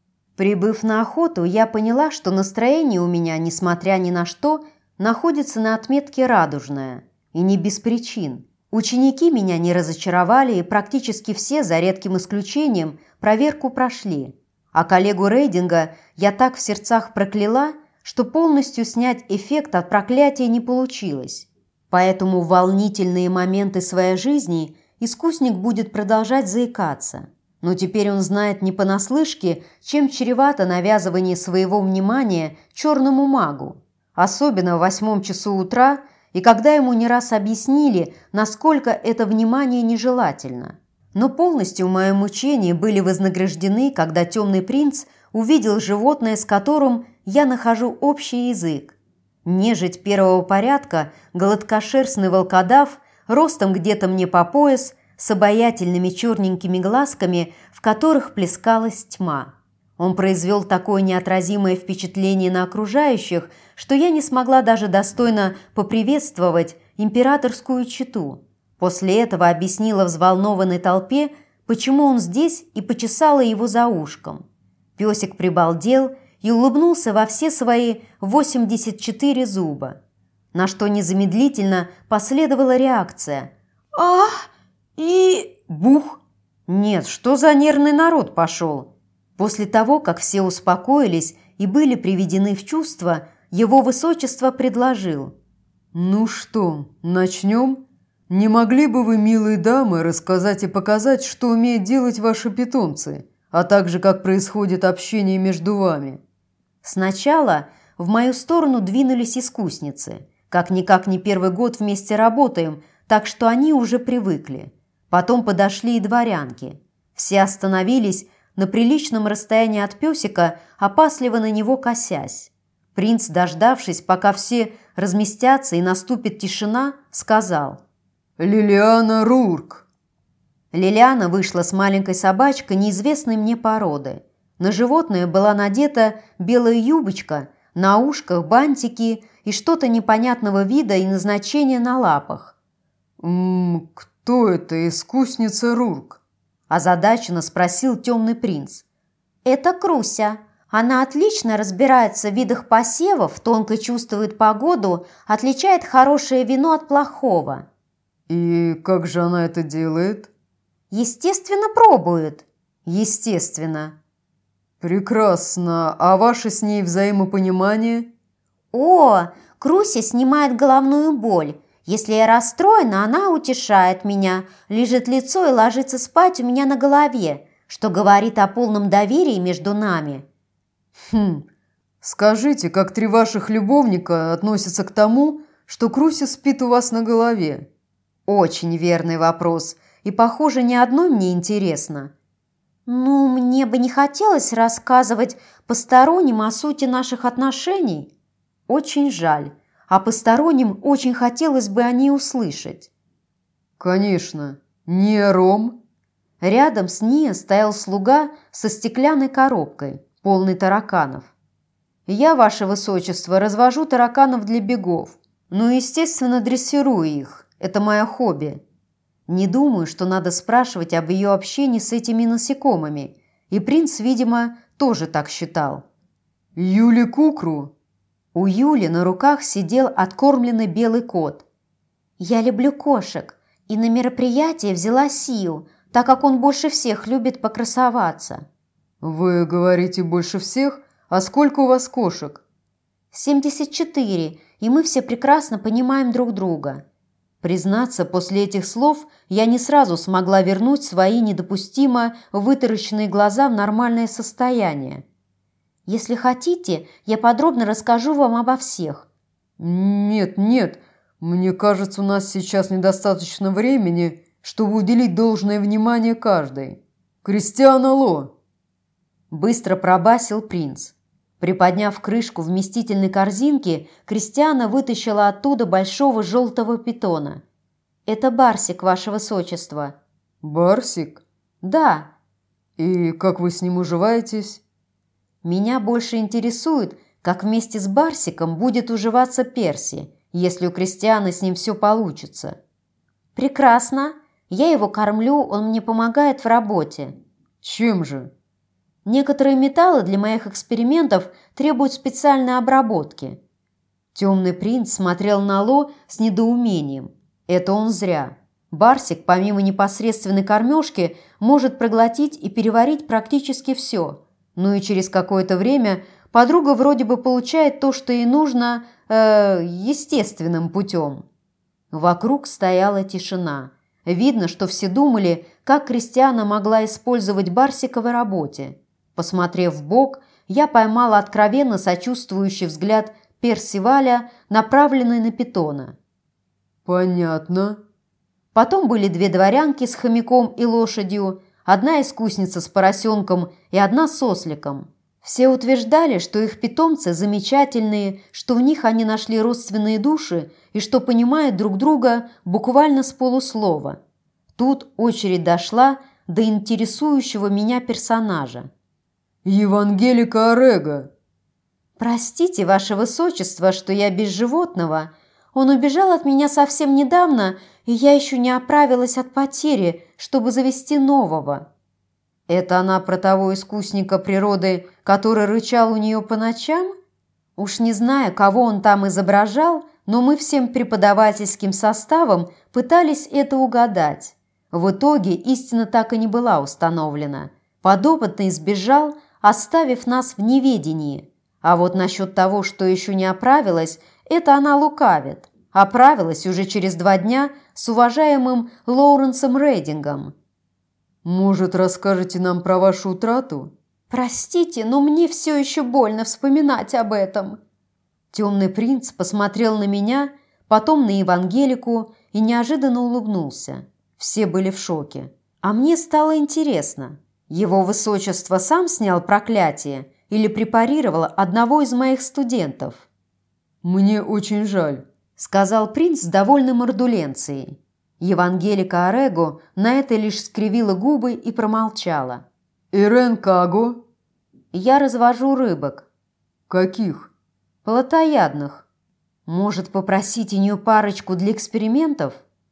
Прибыв на охоту, я поняла, что настроение у меня, несмотря ни на что, находится на отметке радужное. И не без причин. Ученики меня не разочаровали, и практически все, за редким исключением, проверку прошли. А коллегу рейдинга я так в сердцах прокляла, что полностью снять эффект от проклятия не получилось. Поэтому в волнительные моменты своей жизни искусник будет продолжать заикаться. Но теперь он знает не понаслышке, чем чревато навязывание своего внимания черному магу. Особенно в восьмом часу утра, и когда ему не раз объяснили, насколько это внимание нежелательно. Но полностью мои мучения были вознаграждены, когда темный принц увидел животное, с которым я нахожу общий язык. Нежить первого порядка, гладкошерстный волкодав, ростом где-то мне по пояс, с обаятельными черненькими глазками, в которых плескалась тьма. Он произвел такое неотразимое впечатление на окружающих, что я не смогла даже достойно поприветствовать императорскую чету. После этого объяснила взволнованной толпе, почему он здесь, и почесала его за ушком. Песик прибалдел и улыбнулся во все свои восемьдесят четыре зуба, на что незамедлительно последовала реакция. «Ах!» и бух! Нет, что за нервный народ пошел? После того, как все успокоились и были приведены в чувство, его высочество предложил: «Ну что, начнем? Не могли бы вы, милые дамы, рассказать и показать, что умеют делать ваши питомцы, а также как происходит общение между вами?» Сначала в мою сторону двинулись искусницы. Как-никак не первый год вместе работаем, так что они уже привыкли. Потом подошли и дворянки. Все остановились на приличном расстоянии от песика, опасливо на него косясь. Принц, дождавшись, пока все разместятся и наступит тишина, сказал: «Лилиана Рурк». Лилиана вышла с маленькой собачкой неизвестной мне породы. На животное была надета белая юбочка, на ушках бантики и что-то непонятного вида и назначения на лапах. «М-м, кто это искусница Рурк?» – озадаченно спросил темный принц. «Это Круся. Она отлично разбирается в видах посевов, тонко чувствует погоду, отличает хорошее вино от плохого». «И как же она это делает?» «Естественно, пробует». «Естественно». «Прекрасно. А ваше с ней взаимопонимание?» «О, Круся снимает головную боль. Если я расстроена, она утешает меня, лижет лицо и ложится спать у меня на голове. что говорит о полном доверии между нами». «Хм, скажите, как три ваших любовника относятся к тому, что Круся спит у вас на голове?» «Очень верный вопрос, и, похоже, ни одной мне интересно». «Ну, мне бы не хотелось рассказывать посторонним о сути наших отношений». «Очень жаль, а посторонним очень хотелось бы о ней услышать». «Конечно, не Ром». Рядом с ней стоял слуга со стеклянной коробкой, полной тараканов. «Я, ваше высочество, развожу тараканов для бегов, но, естественно, дрессирую их. Это мое хобби». Не думаю, что надо спрашивать об ее общении с этими насекомыми, и принц, видимо, тоже так считал. «Юли Кукру?» У Юли на руках сидел откормленный белый кот. «Я люблю кошек, и на мероприятие взяла Сию, так как он больше всех любит покрасоваться». «Вы говорите больше всех? А сколько у вас кошек?» «семьдесят четыре, и мы все прекрасно понимаем друг друга». Признаться, после этих слов я не сразу смогла вернуть свои недопустимо вытаращенные глаза в нормальное состояние. «Если хотите, я подробно расскажу вам обо всех». «Нет, нет, мне кажется, у нас сейчас недостаточно времени, чтобы уделить должное внимание каждой. Кристиана Ло!» Быстро пробасил принц. Приподняв крышку вместительной корзинки, Кристиана вытащила оттуда большого желтого питона. «Это Барсик, ваше высочество». «Барсик?» «Да». «И как вы с ним уживаетесь?» «Меня больше интересует, как вместе с Барсиком будет уживаться Перси, если у Кристианы с ним все получится». «Прекрасно. Я его кормлю, он мне помогает в работе». «Чем же?» «Некоторые металлы для моих экспериментов требуют специальной обработки». Темный принц смотрел на Ло с недоумением. Это он зря. Барсик, помимо непосредственной кормежки, может проглотить и переварить практически все. Ну и через какое-то время подруга вроде бы получает то, что ей нужно, э, естественным путем. Вокруг стояла тишина. Видно, что все думали, как Кристиана могла использовать Барсика в работе. Посмотрев вбок, я поймала откровенно сочувствующий взгляд Персиваля, направленный на питона. «Понятно». Потом были две дворянки с хомяком и лошадью, одна искусница с поросенком и одна с осликом. Все утверждали, что их питомцы замечательные, что в них они нашли родственные души и что понимают друг друга буквально с полуслова. Тут очередь дошла до интересующего меня персонажа. «Евангелика Орега». «Простите, ваше высочество, что я без животного. Он убежал от меня совсем недавно, и я еще не оправилась от потери, чтобы завести нового». «Это она про того искусника природы, который рычал у нее по ночам? Уж не знаю, кого он там изображал, но мы всем преподавательским составом пытались это угадать. В итоге истина так и не была установлена. Подопытный сбежал, оставив нас в неведении. А вот насчет того, что еще не оправилась, это она лукавит. Оправилась уже через два дня с уважаемым Лоуренсом Рейдингом». «Может, расскажете нам про вашу утрату?» «Простите, но мне все еще больно вспоминать об этом». Темный принц посмотрел на меня, потом на Евангелику и неожиданно улыбнулся. Все были в шоке. А мне стало интересно. Его высочество сам снял проклятие или препарировал одного из моих студентов? «Мне очень жаль», – сказал принц с довольной мордуленцией. Евангелика Орего на это лишь скривила губы и промолчала. «Ирен Каго?» «Я развожу рыбок». «Каких?» «Плотоядных. Может, попросить у нее парочку для экспериментов?»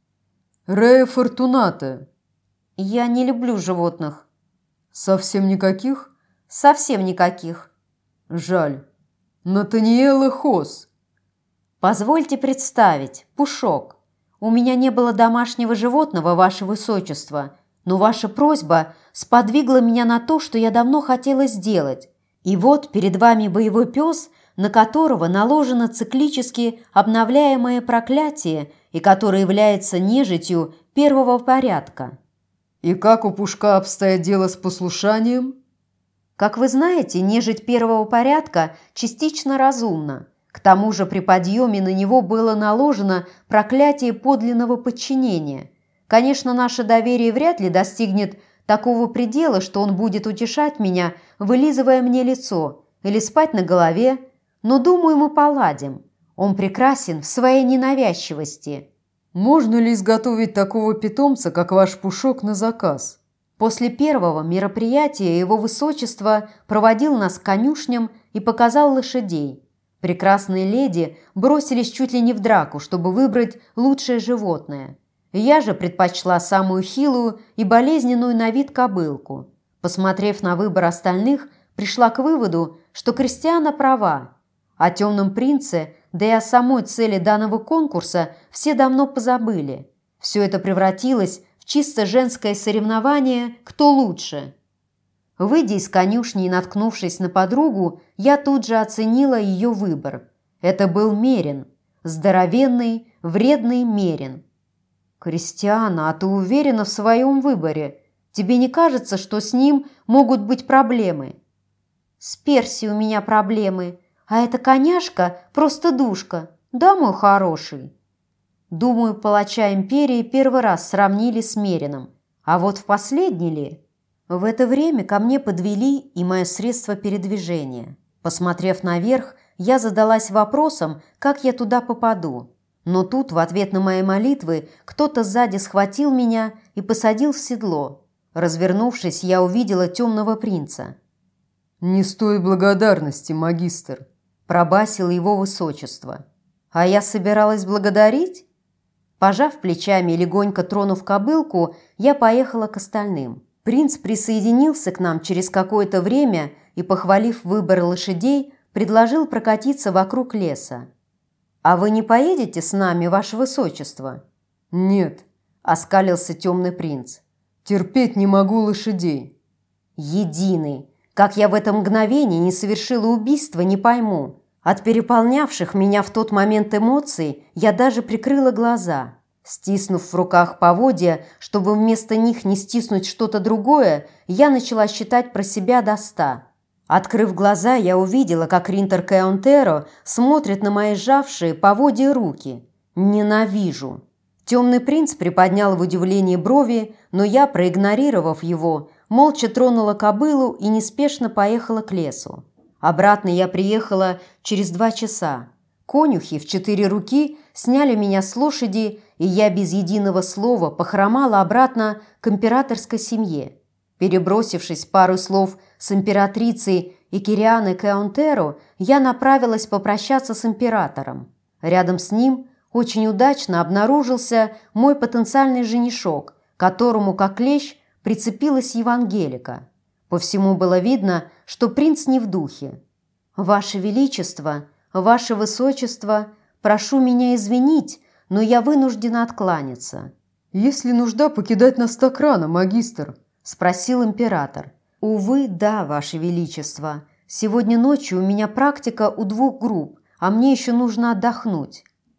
«Рея Фортуната». «Я не люблю животных». «Совсем никаких?» «Совсем никаких». «Жаль. Натаниэла Хос». «Позвольте представить, Пушок. У меня не было домашнего животного, ваше высочество, но ваша просьба сподвигла меня на то, что я давно хотела сделать. И вот перед вами боевой пес, на которого наложено циклически обновляемое проклятие и который является нежитью первого порядка». И как у Пушка обстоит дело с послушанием? Как вы знаете, нежить первого порядка частично разумна. К тому же при подъеме на него было наложено проклятие подлинного подчинения. Конечно, наше доверие вряд ли достигнет такого предела, что он будет утешать меня, вылизывая мне лицо, или спать на голове, но, думаю, мы поладим. Он прекрасен в своей ненавязчивости. Можно ли изготовить такого питомца, как ваш Пушок, на заказ? После первого мероприятия его высочество проводил нас к конюшням и показал лошадей. Прекрасные леди бросились чуть ли не в драку, чтобы выбрать лучшее животное. Я же предпочла самую хилую и болезненную на вид кобылку. Посмотрев на выбор остальных, пришла к выводу, что Кристиана права. О темном принце, да и о самой цели данного конкурса все давно позабыли. Все это превратилось в чисто женское соревнование «Кто лучше?». Выйдя из конюшни и наткнувшись на подругу, я тут же оценила ее выбор. Это был Мерин. Здоровенный, вредный Мерин. «Кристиана, а ты уверена в своем выборе? Тебе не кажется, что с ним могут быть проблемы?» «С Перси у меня проблемы, а эта коняшка просто душка. Да, мой хороший?» Думаю, палача империи первый раз сравнили с Мерином. А вот в последний ли? В это время ко мне подвели и мое средство передвижения. Посмотрев наверх, я задалась вопросом, как я туда попаду. Но тут, в ответ на мои молитвы, кто-то сзади схватил меня и посадил в седло. Развернувшись, я увидела темного принца. «Не стоит благодарности, магистр», – пробасило его высочество. «А я собиралась благодарить?» Пожав плечами и легонько тронув кобылку, я поехала к остальным. Принц присоединился к нам через какое-то время и, похвалив выбор лошадей, предложил прокатиться вокруг леса. «А вы не поедете с нами, ваше высочество?» «Нет», – оскалился темный принц. «Терпеть не могу лошадей». «Единый! Как я в это мгновение не совершила убийство, не пойму. От переполнявших меня в тот момент эмоций я даже прикрыла глаза. Стиснув в руках поводья, чтобы вместо них не стиснуть что-то другое, я начала считать про себя до ста. Открыв глаза, я увидела, как Ринтер Каунтеро смотрит на мои сжавшие поводья руки. Ненавижу. Темный принц приподнял в удивлении брови, но я, проигнорировав его, молча тронула кобылу и неспешно поехала к лесу. Обратно я приехала через два часа. Конюхи в четыре руки сняли меня с лошади, и я без единого слова похромала обратно к императорской семье. Перебросившись пару слов с императрицей и Кирианой Каунтеро, я направилась попрощаться с императором. Рядом с ним очень удачно обнаружился мой потенциальный женишок, к которому, как клещ, прицепилась Евангелика. По всему было видно, что принц не в духе. «Ваше Величество, Ваше Высочество, прошу меня извинить, но я вынуждена откланяться». «Есть ли нужда покидать нас так рано, магистр?» – спросил император. «Увы, да, Ваше Величество. Сегодня ночью у меня практика у двух групп, а мне еще нужно отдохнуть».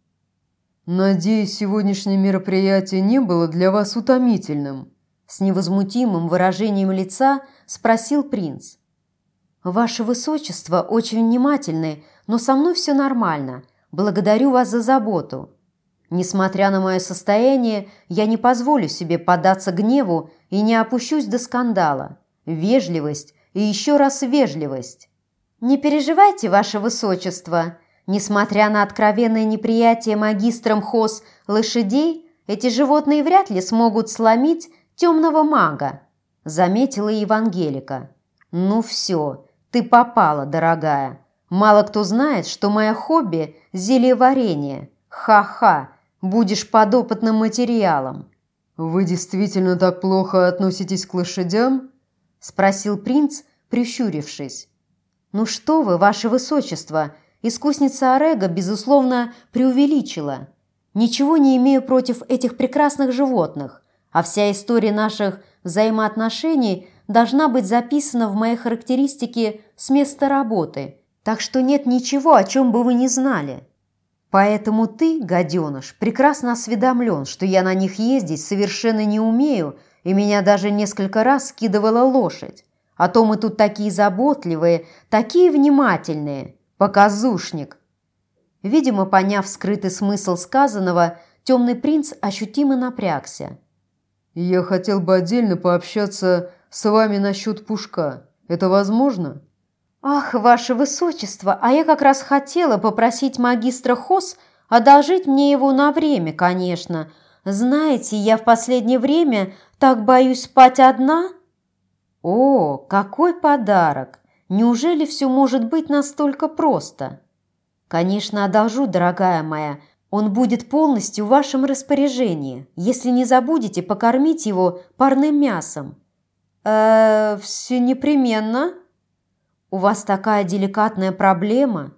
«Надеюсь, сегодняшнее мероприятие не было для вас утомительным?» С невозмутимым выражением лица спросил принц. «Ваше Высочество очень внимательны, но со мной все нормально. Благодарю вас за заботу. Несмотря на мое состояние, я не позволю себе поддаться гневу и не опущусь до скандала. Вежливость и еще раз вежливость». «Не переживайте, Ваше Высочество. Несмотря на откровенное неприятие магистром Хос лошадей, эти животные вряд ли смогут сломить темного мага», – заметила Евангелика. «Ну все, ты попала, дорогая. Мало кто знает, что мое хобби – зельеварение. Ха-ха, будешь подопытным материалом». «Вы действительно так плохо относитесь к лошадям?» – спросил принц, прищурившись. «Ну что вы, ваше высочество, искусница Орега, безусловно, преувеличила. Ничего не имею против этих прекрасных животных, а вся история наших взаимоотношений должна быть записана в моей характеристике с места работы, так что нет ничего, о чем бы вы не знали. Поэтому ты, гаденыш, прекрасно осведомлен, что я на них ездить совершенно не умею и меня даже несколько раз скидывала лошадь. А то мы тут такие заботливые, такие внимательные. Показушник». Видимо, поняв скрытый смысл сказанного, темный принц ощутимо напрягся. «Я хотел бы отдельно пообщаться с вами насчет пушка. Это возможно?» «Ах, ваше высочество, а я как раз хотела попросить магистра Хос одолжить мне его на время, конечно. Знаете, я в последнее время так боюсь спать одна». «О, какой подарок! Неужели все может быть настолько просто?» «Конечно, одолжу, дорогая моя. Он будет полностью в вашем распоряжении, если не забудете покормить его парным мясом». «Э-э, все непременно». «У вас такая деликатная проблема.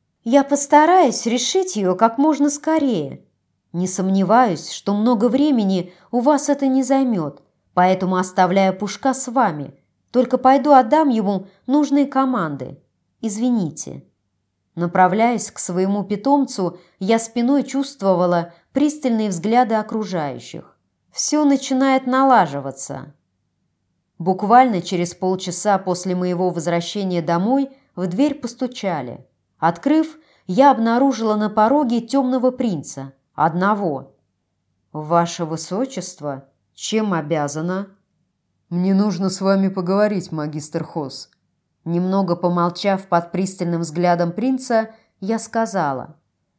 Я постараюсь решить ее как можно скорее. Не сомневаюсь, что много времени у вас это не займет, поэтому оставляю Пушка с вами. Только пойду отдам ему нужные команды. Извините». Направляясь к своему питомцу, я спиной чувствовала пристальные взгляды окружающих. Все начинает налаживаться. Буквально через полчаса после моего возвращения домой в дверь постучали. Открыв, я обнаружила на пороге темного принца, одного. «Ваше высочество, чем обязана?» «Мне нужно с вами поговорить, магистр Хос». Немного помолчав под пристальным взглядом принца, я сказала: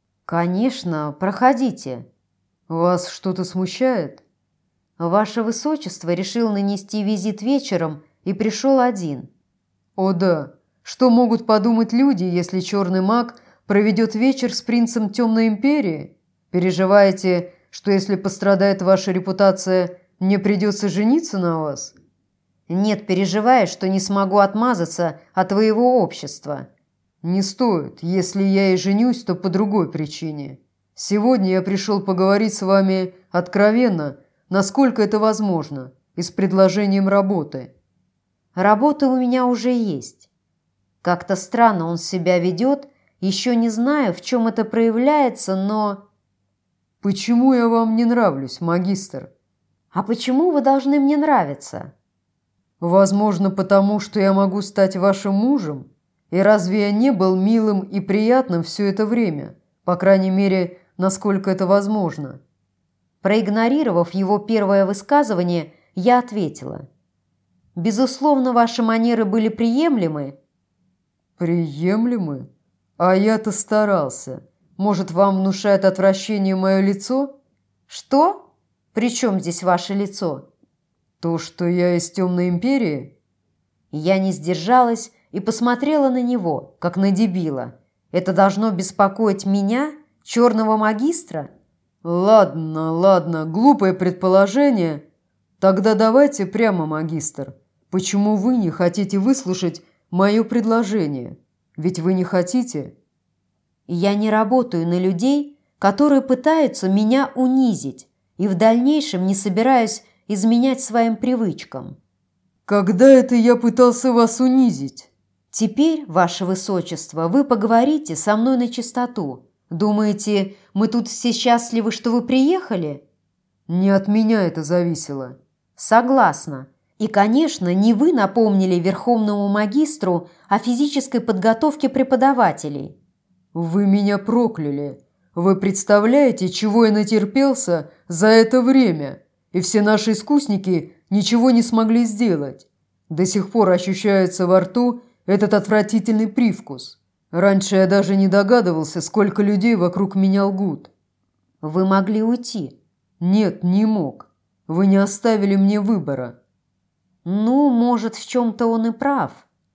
«Конечно, проходите». «Вас что-то смущает?» «Ваше высочество решил нанести визит вечером и пришел один». «О да, что могут подумать люди, если черный маг проведет вечер с принцем Темной Империи? Переживаете, что если пострадает ваша репутация, мне придется жениться на вас?» «Нет, переживая, что не смогу отмазаться от твоего общества». «Не стоит. Если я и женюсь, то по другой причине. Сегодня я пришел поговорить с вами откровенно, насколько это возможно, и с предложением работы». «Работа у меня уже есть». Как-то странно он себя ведет, еще не знаю, в чем это проявляется, но... «Почему я вам не нравлюсь, магистр?» «А почему вы должны мне нравиться?» «Возможно, потому что я могу стать вашим мужем? И разве я не был милым и приятным все это время? По крайней мере, насколько это возможно?» Проигнорировав его первое высказывание, я ответила: «Безусловно, ваши манеры были приемлемы». «Приемлемы? А я-то старался. Может, вам внушает отвращение мое лицо?» «Что? При чем здесь ваше лицо?» «То, что я из Темной Империи?» Я не сдержалась и посмотрела на него, как на дебила. Это должно беспокоить меня, черного магистра? «Ладно, ладно, глупое предположение. Тогда давайте прямо, магистр. Почему вы не хотите выслушать мое предложение? Ведь вы не хотите?» «Я не работаю на людей, которые пытаются меня унизить, и в дальнейшем не собираюсь изменять своим привычкам». «Когда это я пытался вас унизить?» «Теперь, ваше высочество, вы поговорите со мной на чистоту. Думаете, мы тут все счастливы, что вы приехали?» «Не от меня это зависело». «Согласна. И, конечно, не вы напомнили верховному магистру о физической подготовке преподавателей». «Вы меня прокляли. Вы представляете, чего я натерпелся за это время? И все наши искусники ничего не смогли сделать. До сих пор ощущается во рту этот отвратительный привкус. Раньше я даже не догадывался, сколько людей вокруг меня лгут». «Вы могли уйти». «Нет, не мог. Вы не оставили мне выбора». «Ну, может, в чем-то он и прав.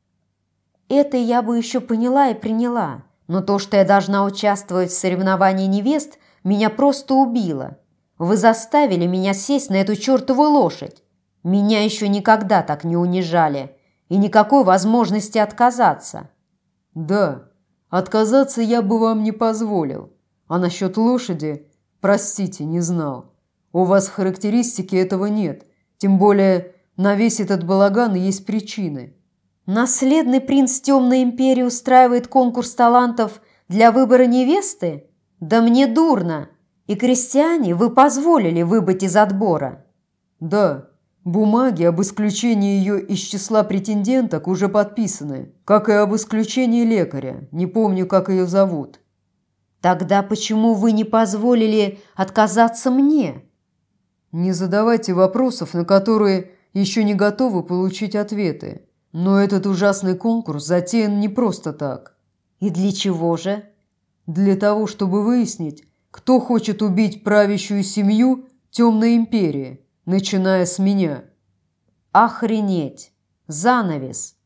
Это я бы еще поняла и приняла. Но то, что я должна участвовать в соревновании невест, меня просто убило. Вы заставили меня сесть на эту чертову лошадь. Меня еще никогда так не унижали. И никакой возможности отказаться». «Да, отказаться я бы вам не позволил. А насчет лошади, простите, не знал. У вас в характеристике этого нет. Тем более на весь этот балаган есть причины». «Наследный принц Темной Империи устраивает конкурс талантов для выбора невесты? Да мне дурно! И крестьяне вы позволили выбыть из отбора». «Да, Бумаги об исключении ее из числа претенденток уже подписаны, как и об исключении лекаря. Не помню, как ее зовут. Тогда почему вы не позволили отказаться мне? Не задавайте вопросов, на которые еще не готовы получить ответы. Но этот ужасный конкурс затеян не просто так. И для чего же? Для того, чтобы выяснить, кто хочет убить правящую семью Темной Империи, начиная с меня. Охренеть! Занавес!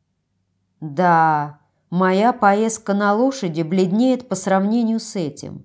Да, моя поездка на лошади бледнеет по сравнению с этим.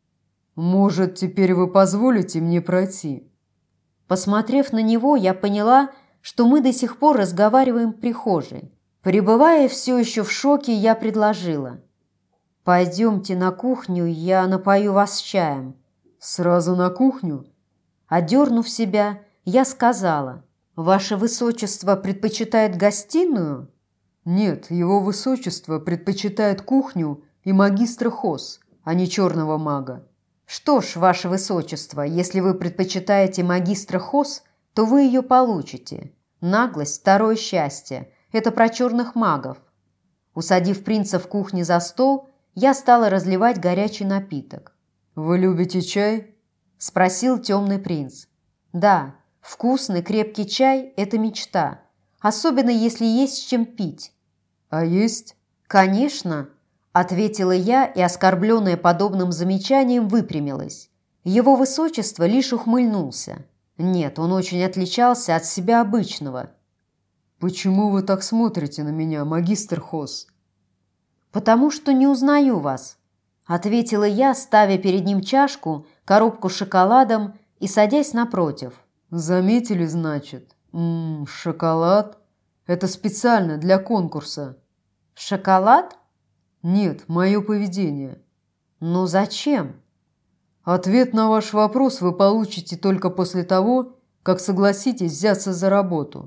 Может, теперь вы позволите мне пройти? Посмотрев на него, я поняла, что мы до сих пор разговариваем в прихожей. Пребывая все еще в шоке, я предложила: «Пойдемте на кухню, я напою вас чаем». «Сразу на кухню?» Одернув себя, я сказала: «Ваше Высочество предпочитает гостиную?» «Нет, его Высочество предпочитает кухню и магистра Хос, а не черного мага». «Что ж, Ваше Высочество, если вы предпочитаете магистра Хос, то вы ее получите. Наглость – второе счастье. Это про черных магов». Усадив принца в кухне за стол, я стала разливать горячий напиток. «Вы любите чай?» – спросил темный принц. «Да, вкусный крепкий чай – это мечта, особенно если есть с чем пить». «А есть?» «Конечно», – ответила я и, оскорбленная подобным замечанием, выпрямилась. Его Высочество лишь ухмыльнулся. Нет, он очень отличался от себя обычного. «Почему вы так смотрите на меня, магистр Хос?» «Потому что не узнаю вас», – ответила я, ставя перед ним чашку, коробку с шоколадом и садясь напротив. «Заметили, значит? Ммм, шоколад? Это специально для конкурса». «Шоколад?» «Нет, мое поведение». «Ну зачем?» «Ответ на ваш вопрос вы получите только после того, как согласитесь взяться за работу».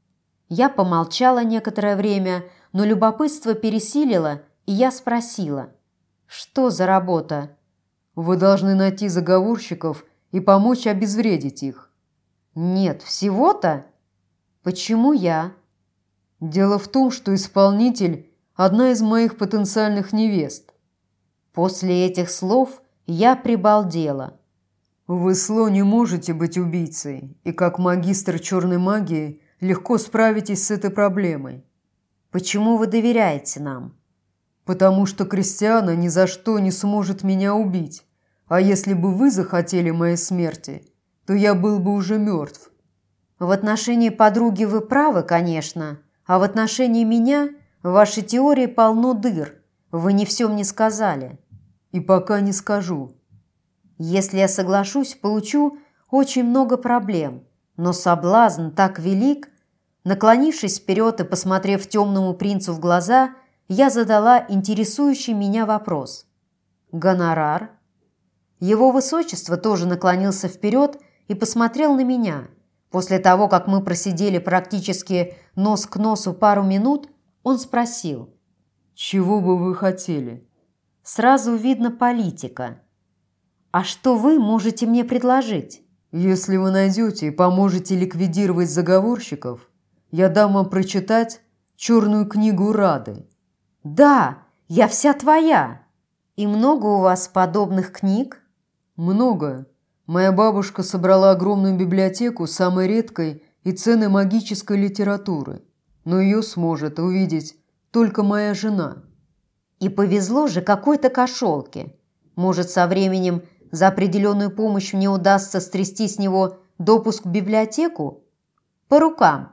Я помолчала некоторое время, но любопытство пересилило, и я спросила: «Что за работа?» «Вы должны найти заговорщиков и помочь обезвредить их». «Нет, всего-то? Почему я?» «Дело в том, что исполнитель – одна из моих потенциальных невест». После этих слов я прибалдела. «Вы, Сло, не можете быть убийцей, и как магистр черной магии легко справитесь с этой проблемой». «Почему вы доверяете нам?» «Потому что Кристиана ни за что не сможет меня убить, а если бы вы захотели моей смерти, то я был бы уже мертв». «В отношении подруги вы правы, конечно, а в отношении меня в вашей теории полно дыр. Вы не все мне сказали». «И пока не скажу». «Если я соглашусь, получу очень много проблем, но соблазн так велик». Наклонившись вперед и посмотрев темному принцу в глаза, я задала интересующий меня вопрос. «Гонорар?» Его Высочество тоже наклонился вперед и посмотрел на меня. После того, как мы просидели практически нос к носу пару минут, он спросил: «Чего бы вы хотели?» «Сразу видно политика. А что вы можете мне предложить?» «Если вы найдете и поможете ликвидировать заговорщиков, я дам вам прочитать черную книгу Рады». «Да, я вся твоя. И много у вас подобных книг?» «Много. Моя бабушка собрала огромную библиотеку самой редкой и ценной магической литературы, но ее сможет увидеть только моя жена». «И повезло же какой-то кошелке. Может, со временем за определенную помощь мне удастся стрясти с него допуск в библиотеку? По рукам».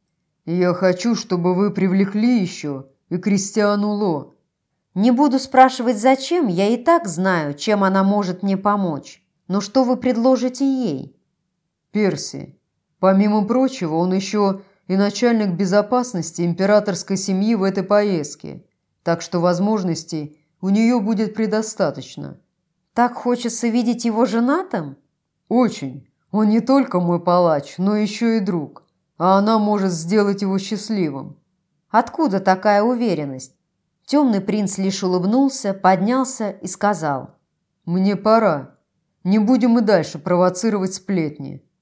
«Я хочу, чтобы вы привлекли еще и Кристиану Ло». «Не буду спрашивать, зачем, я и так знаю, чем она может мне помочь. Но что вы предложите ей?» «Перси. Помимо прочего, он еще и начальник безопасности императорской семьи в этой поездке, так что возможностей у нее будет предостаточно». «Так хочется видеть его женатым?» «Очень. Он не только мой палач, но еще и друг, а она может сделать его счастливым». «Откуда такая уверенность?» Темный принц лишь улыбнулся, поднялся и сказал: «Мне пора. Не будем и дальше провоцировать сплетни».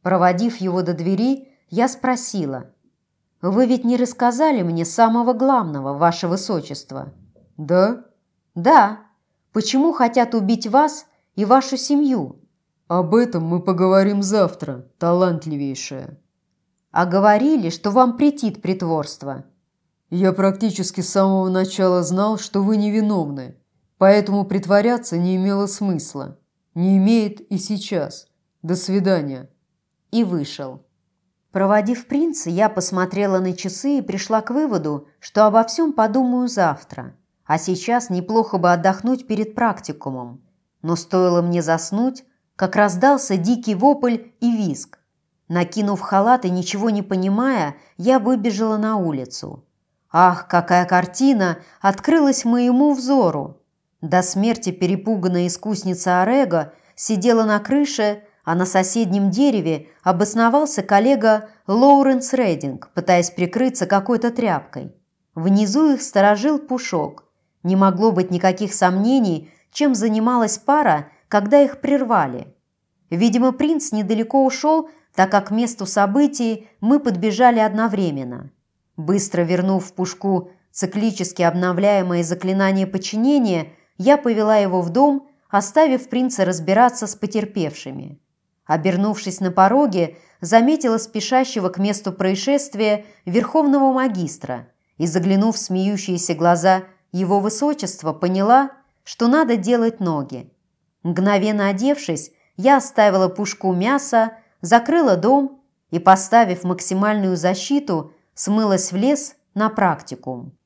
Проводив его до двери, я спросила: «Вы ведь не рассказали мне самого главного, ваше высочество?» «Да?» «Да. Почему хотят убить вас и вашу семью?» «Об этом мы поговорим завтра, талантливейшая». «А говорили, что вам претит притворство». «Я практически с самого начала знал, что вы невиновны, поэтому притворяться не имело смысла. Не имеет и сейчас. До свидания». И вышел. Проводив принца, я посмотрела на часы и пришла к выводу, что обо всем подумаю завтра, а сейчас неплохо бы отдохнуть перед практикумом. Но стоило мне заснуть, как раздался дикий вопль и визг. Накинув халат и ничего не понимая, я выбежала на улицу. Ах, какая картина открылась моему взору! До смерти перепуганная искусница Орега сидела на крыше, а на соседнем дереве обосновался коллега Лоуренс Рединг, пытаясь прикрыться какой-то тряпкой. Внизу их сторожил Пушок. Не могло быть никаких сомнений, чем занималась пара, когда их прервали. Видимо, принц недалеко ушел, так как к месту событий мы подбежали одновременно. Быстро вернув Пушку циклически обновляемое заклинание подчинения, я повела его в дом, оставив принца разбираться с потерпевшими. Обернувшись на пороге, заметила спешащего к месту происшествия верховного магистра и, заглянув в смеющиеся глаза его высочества, поняла, что надо делать ноги. Мгновенно одевшись, я оставила Пушку мясо, закрыла дом и, поставив максимальную защиту, смылась в лес на практикум.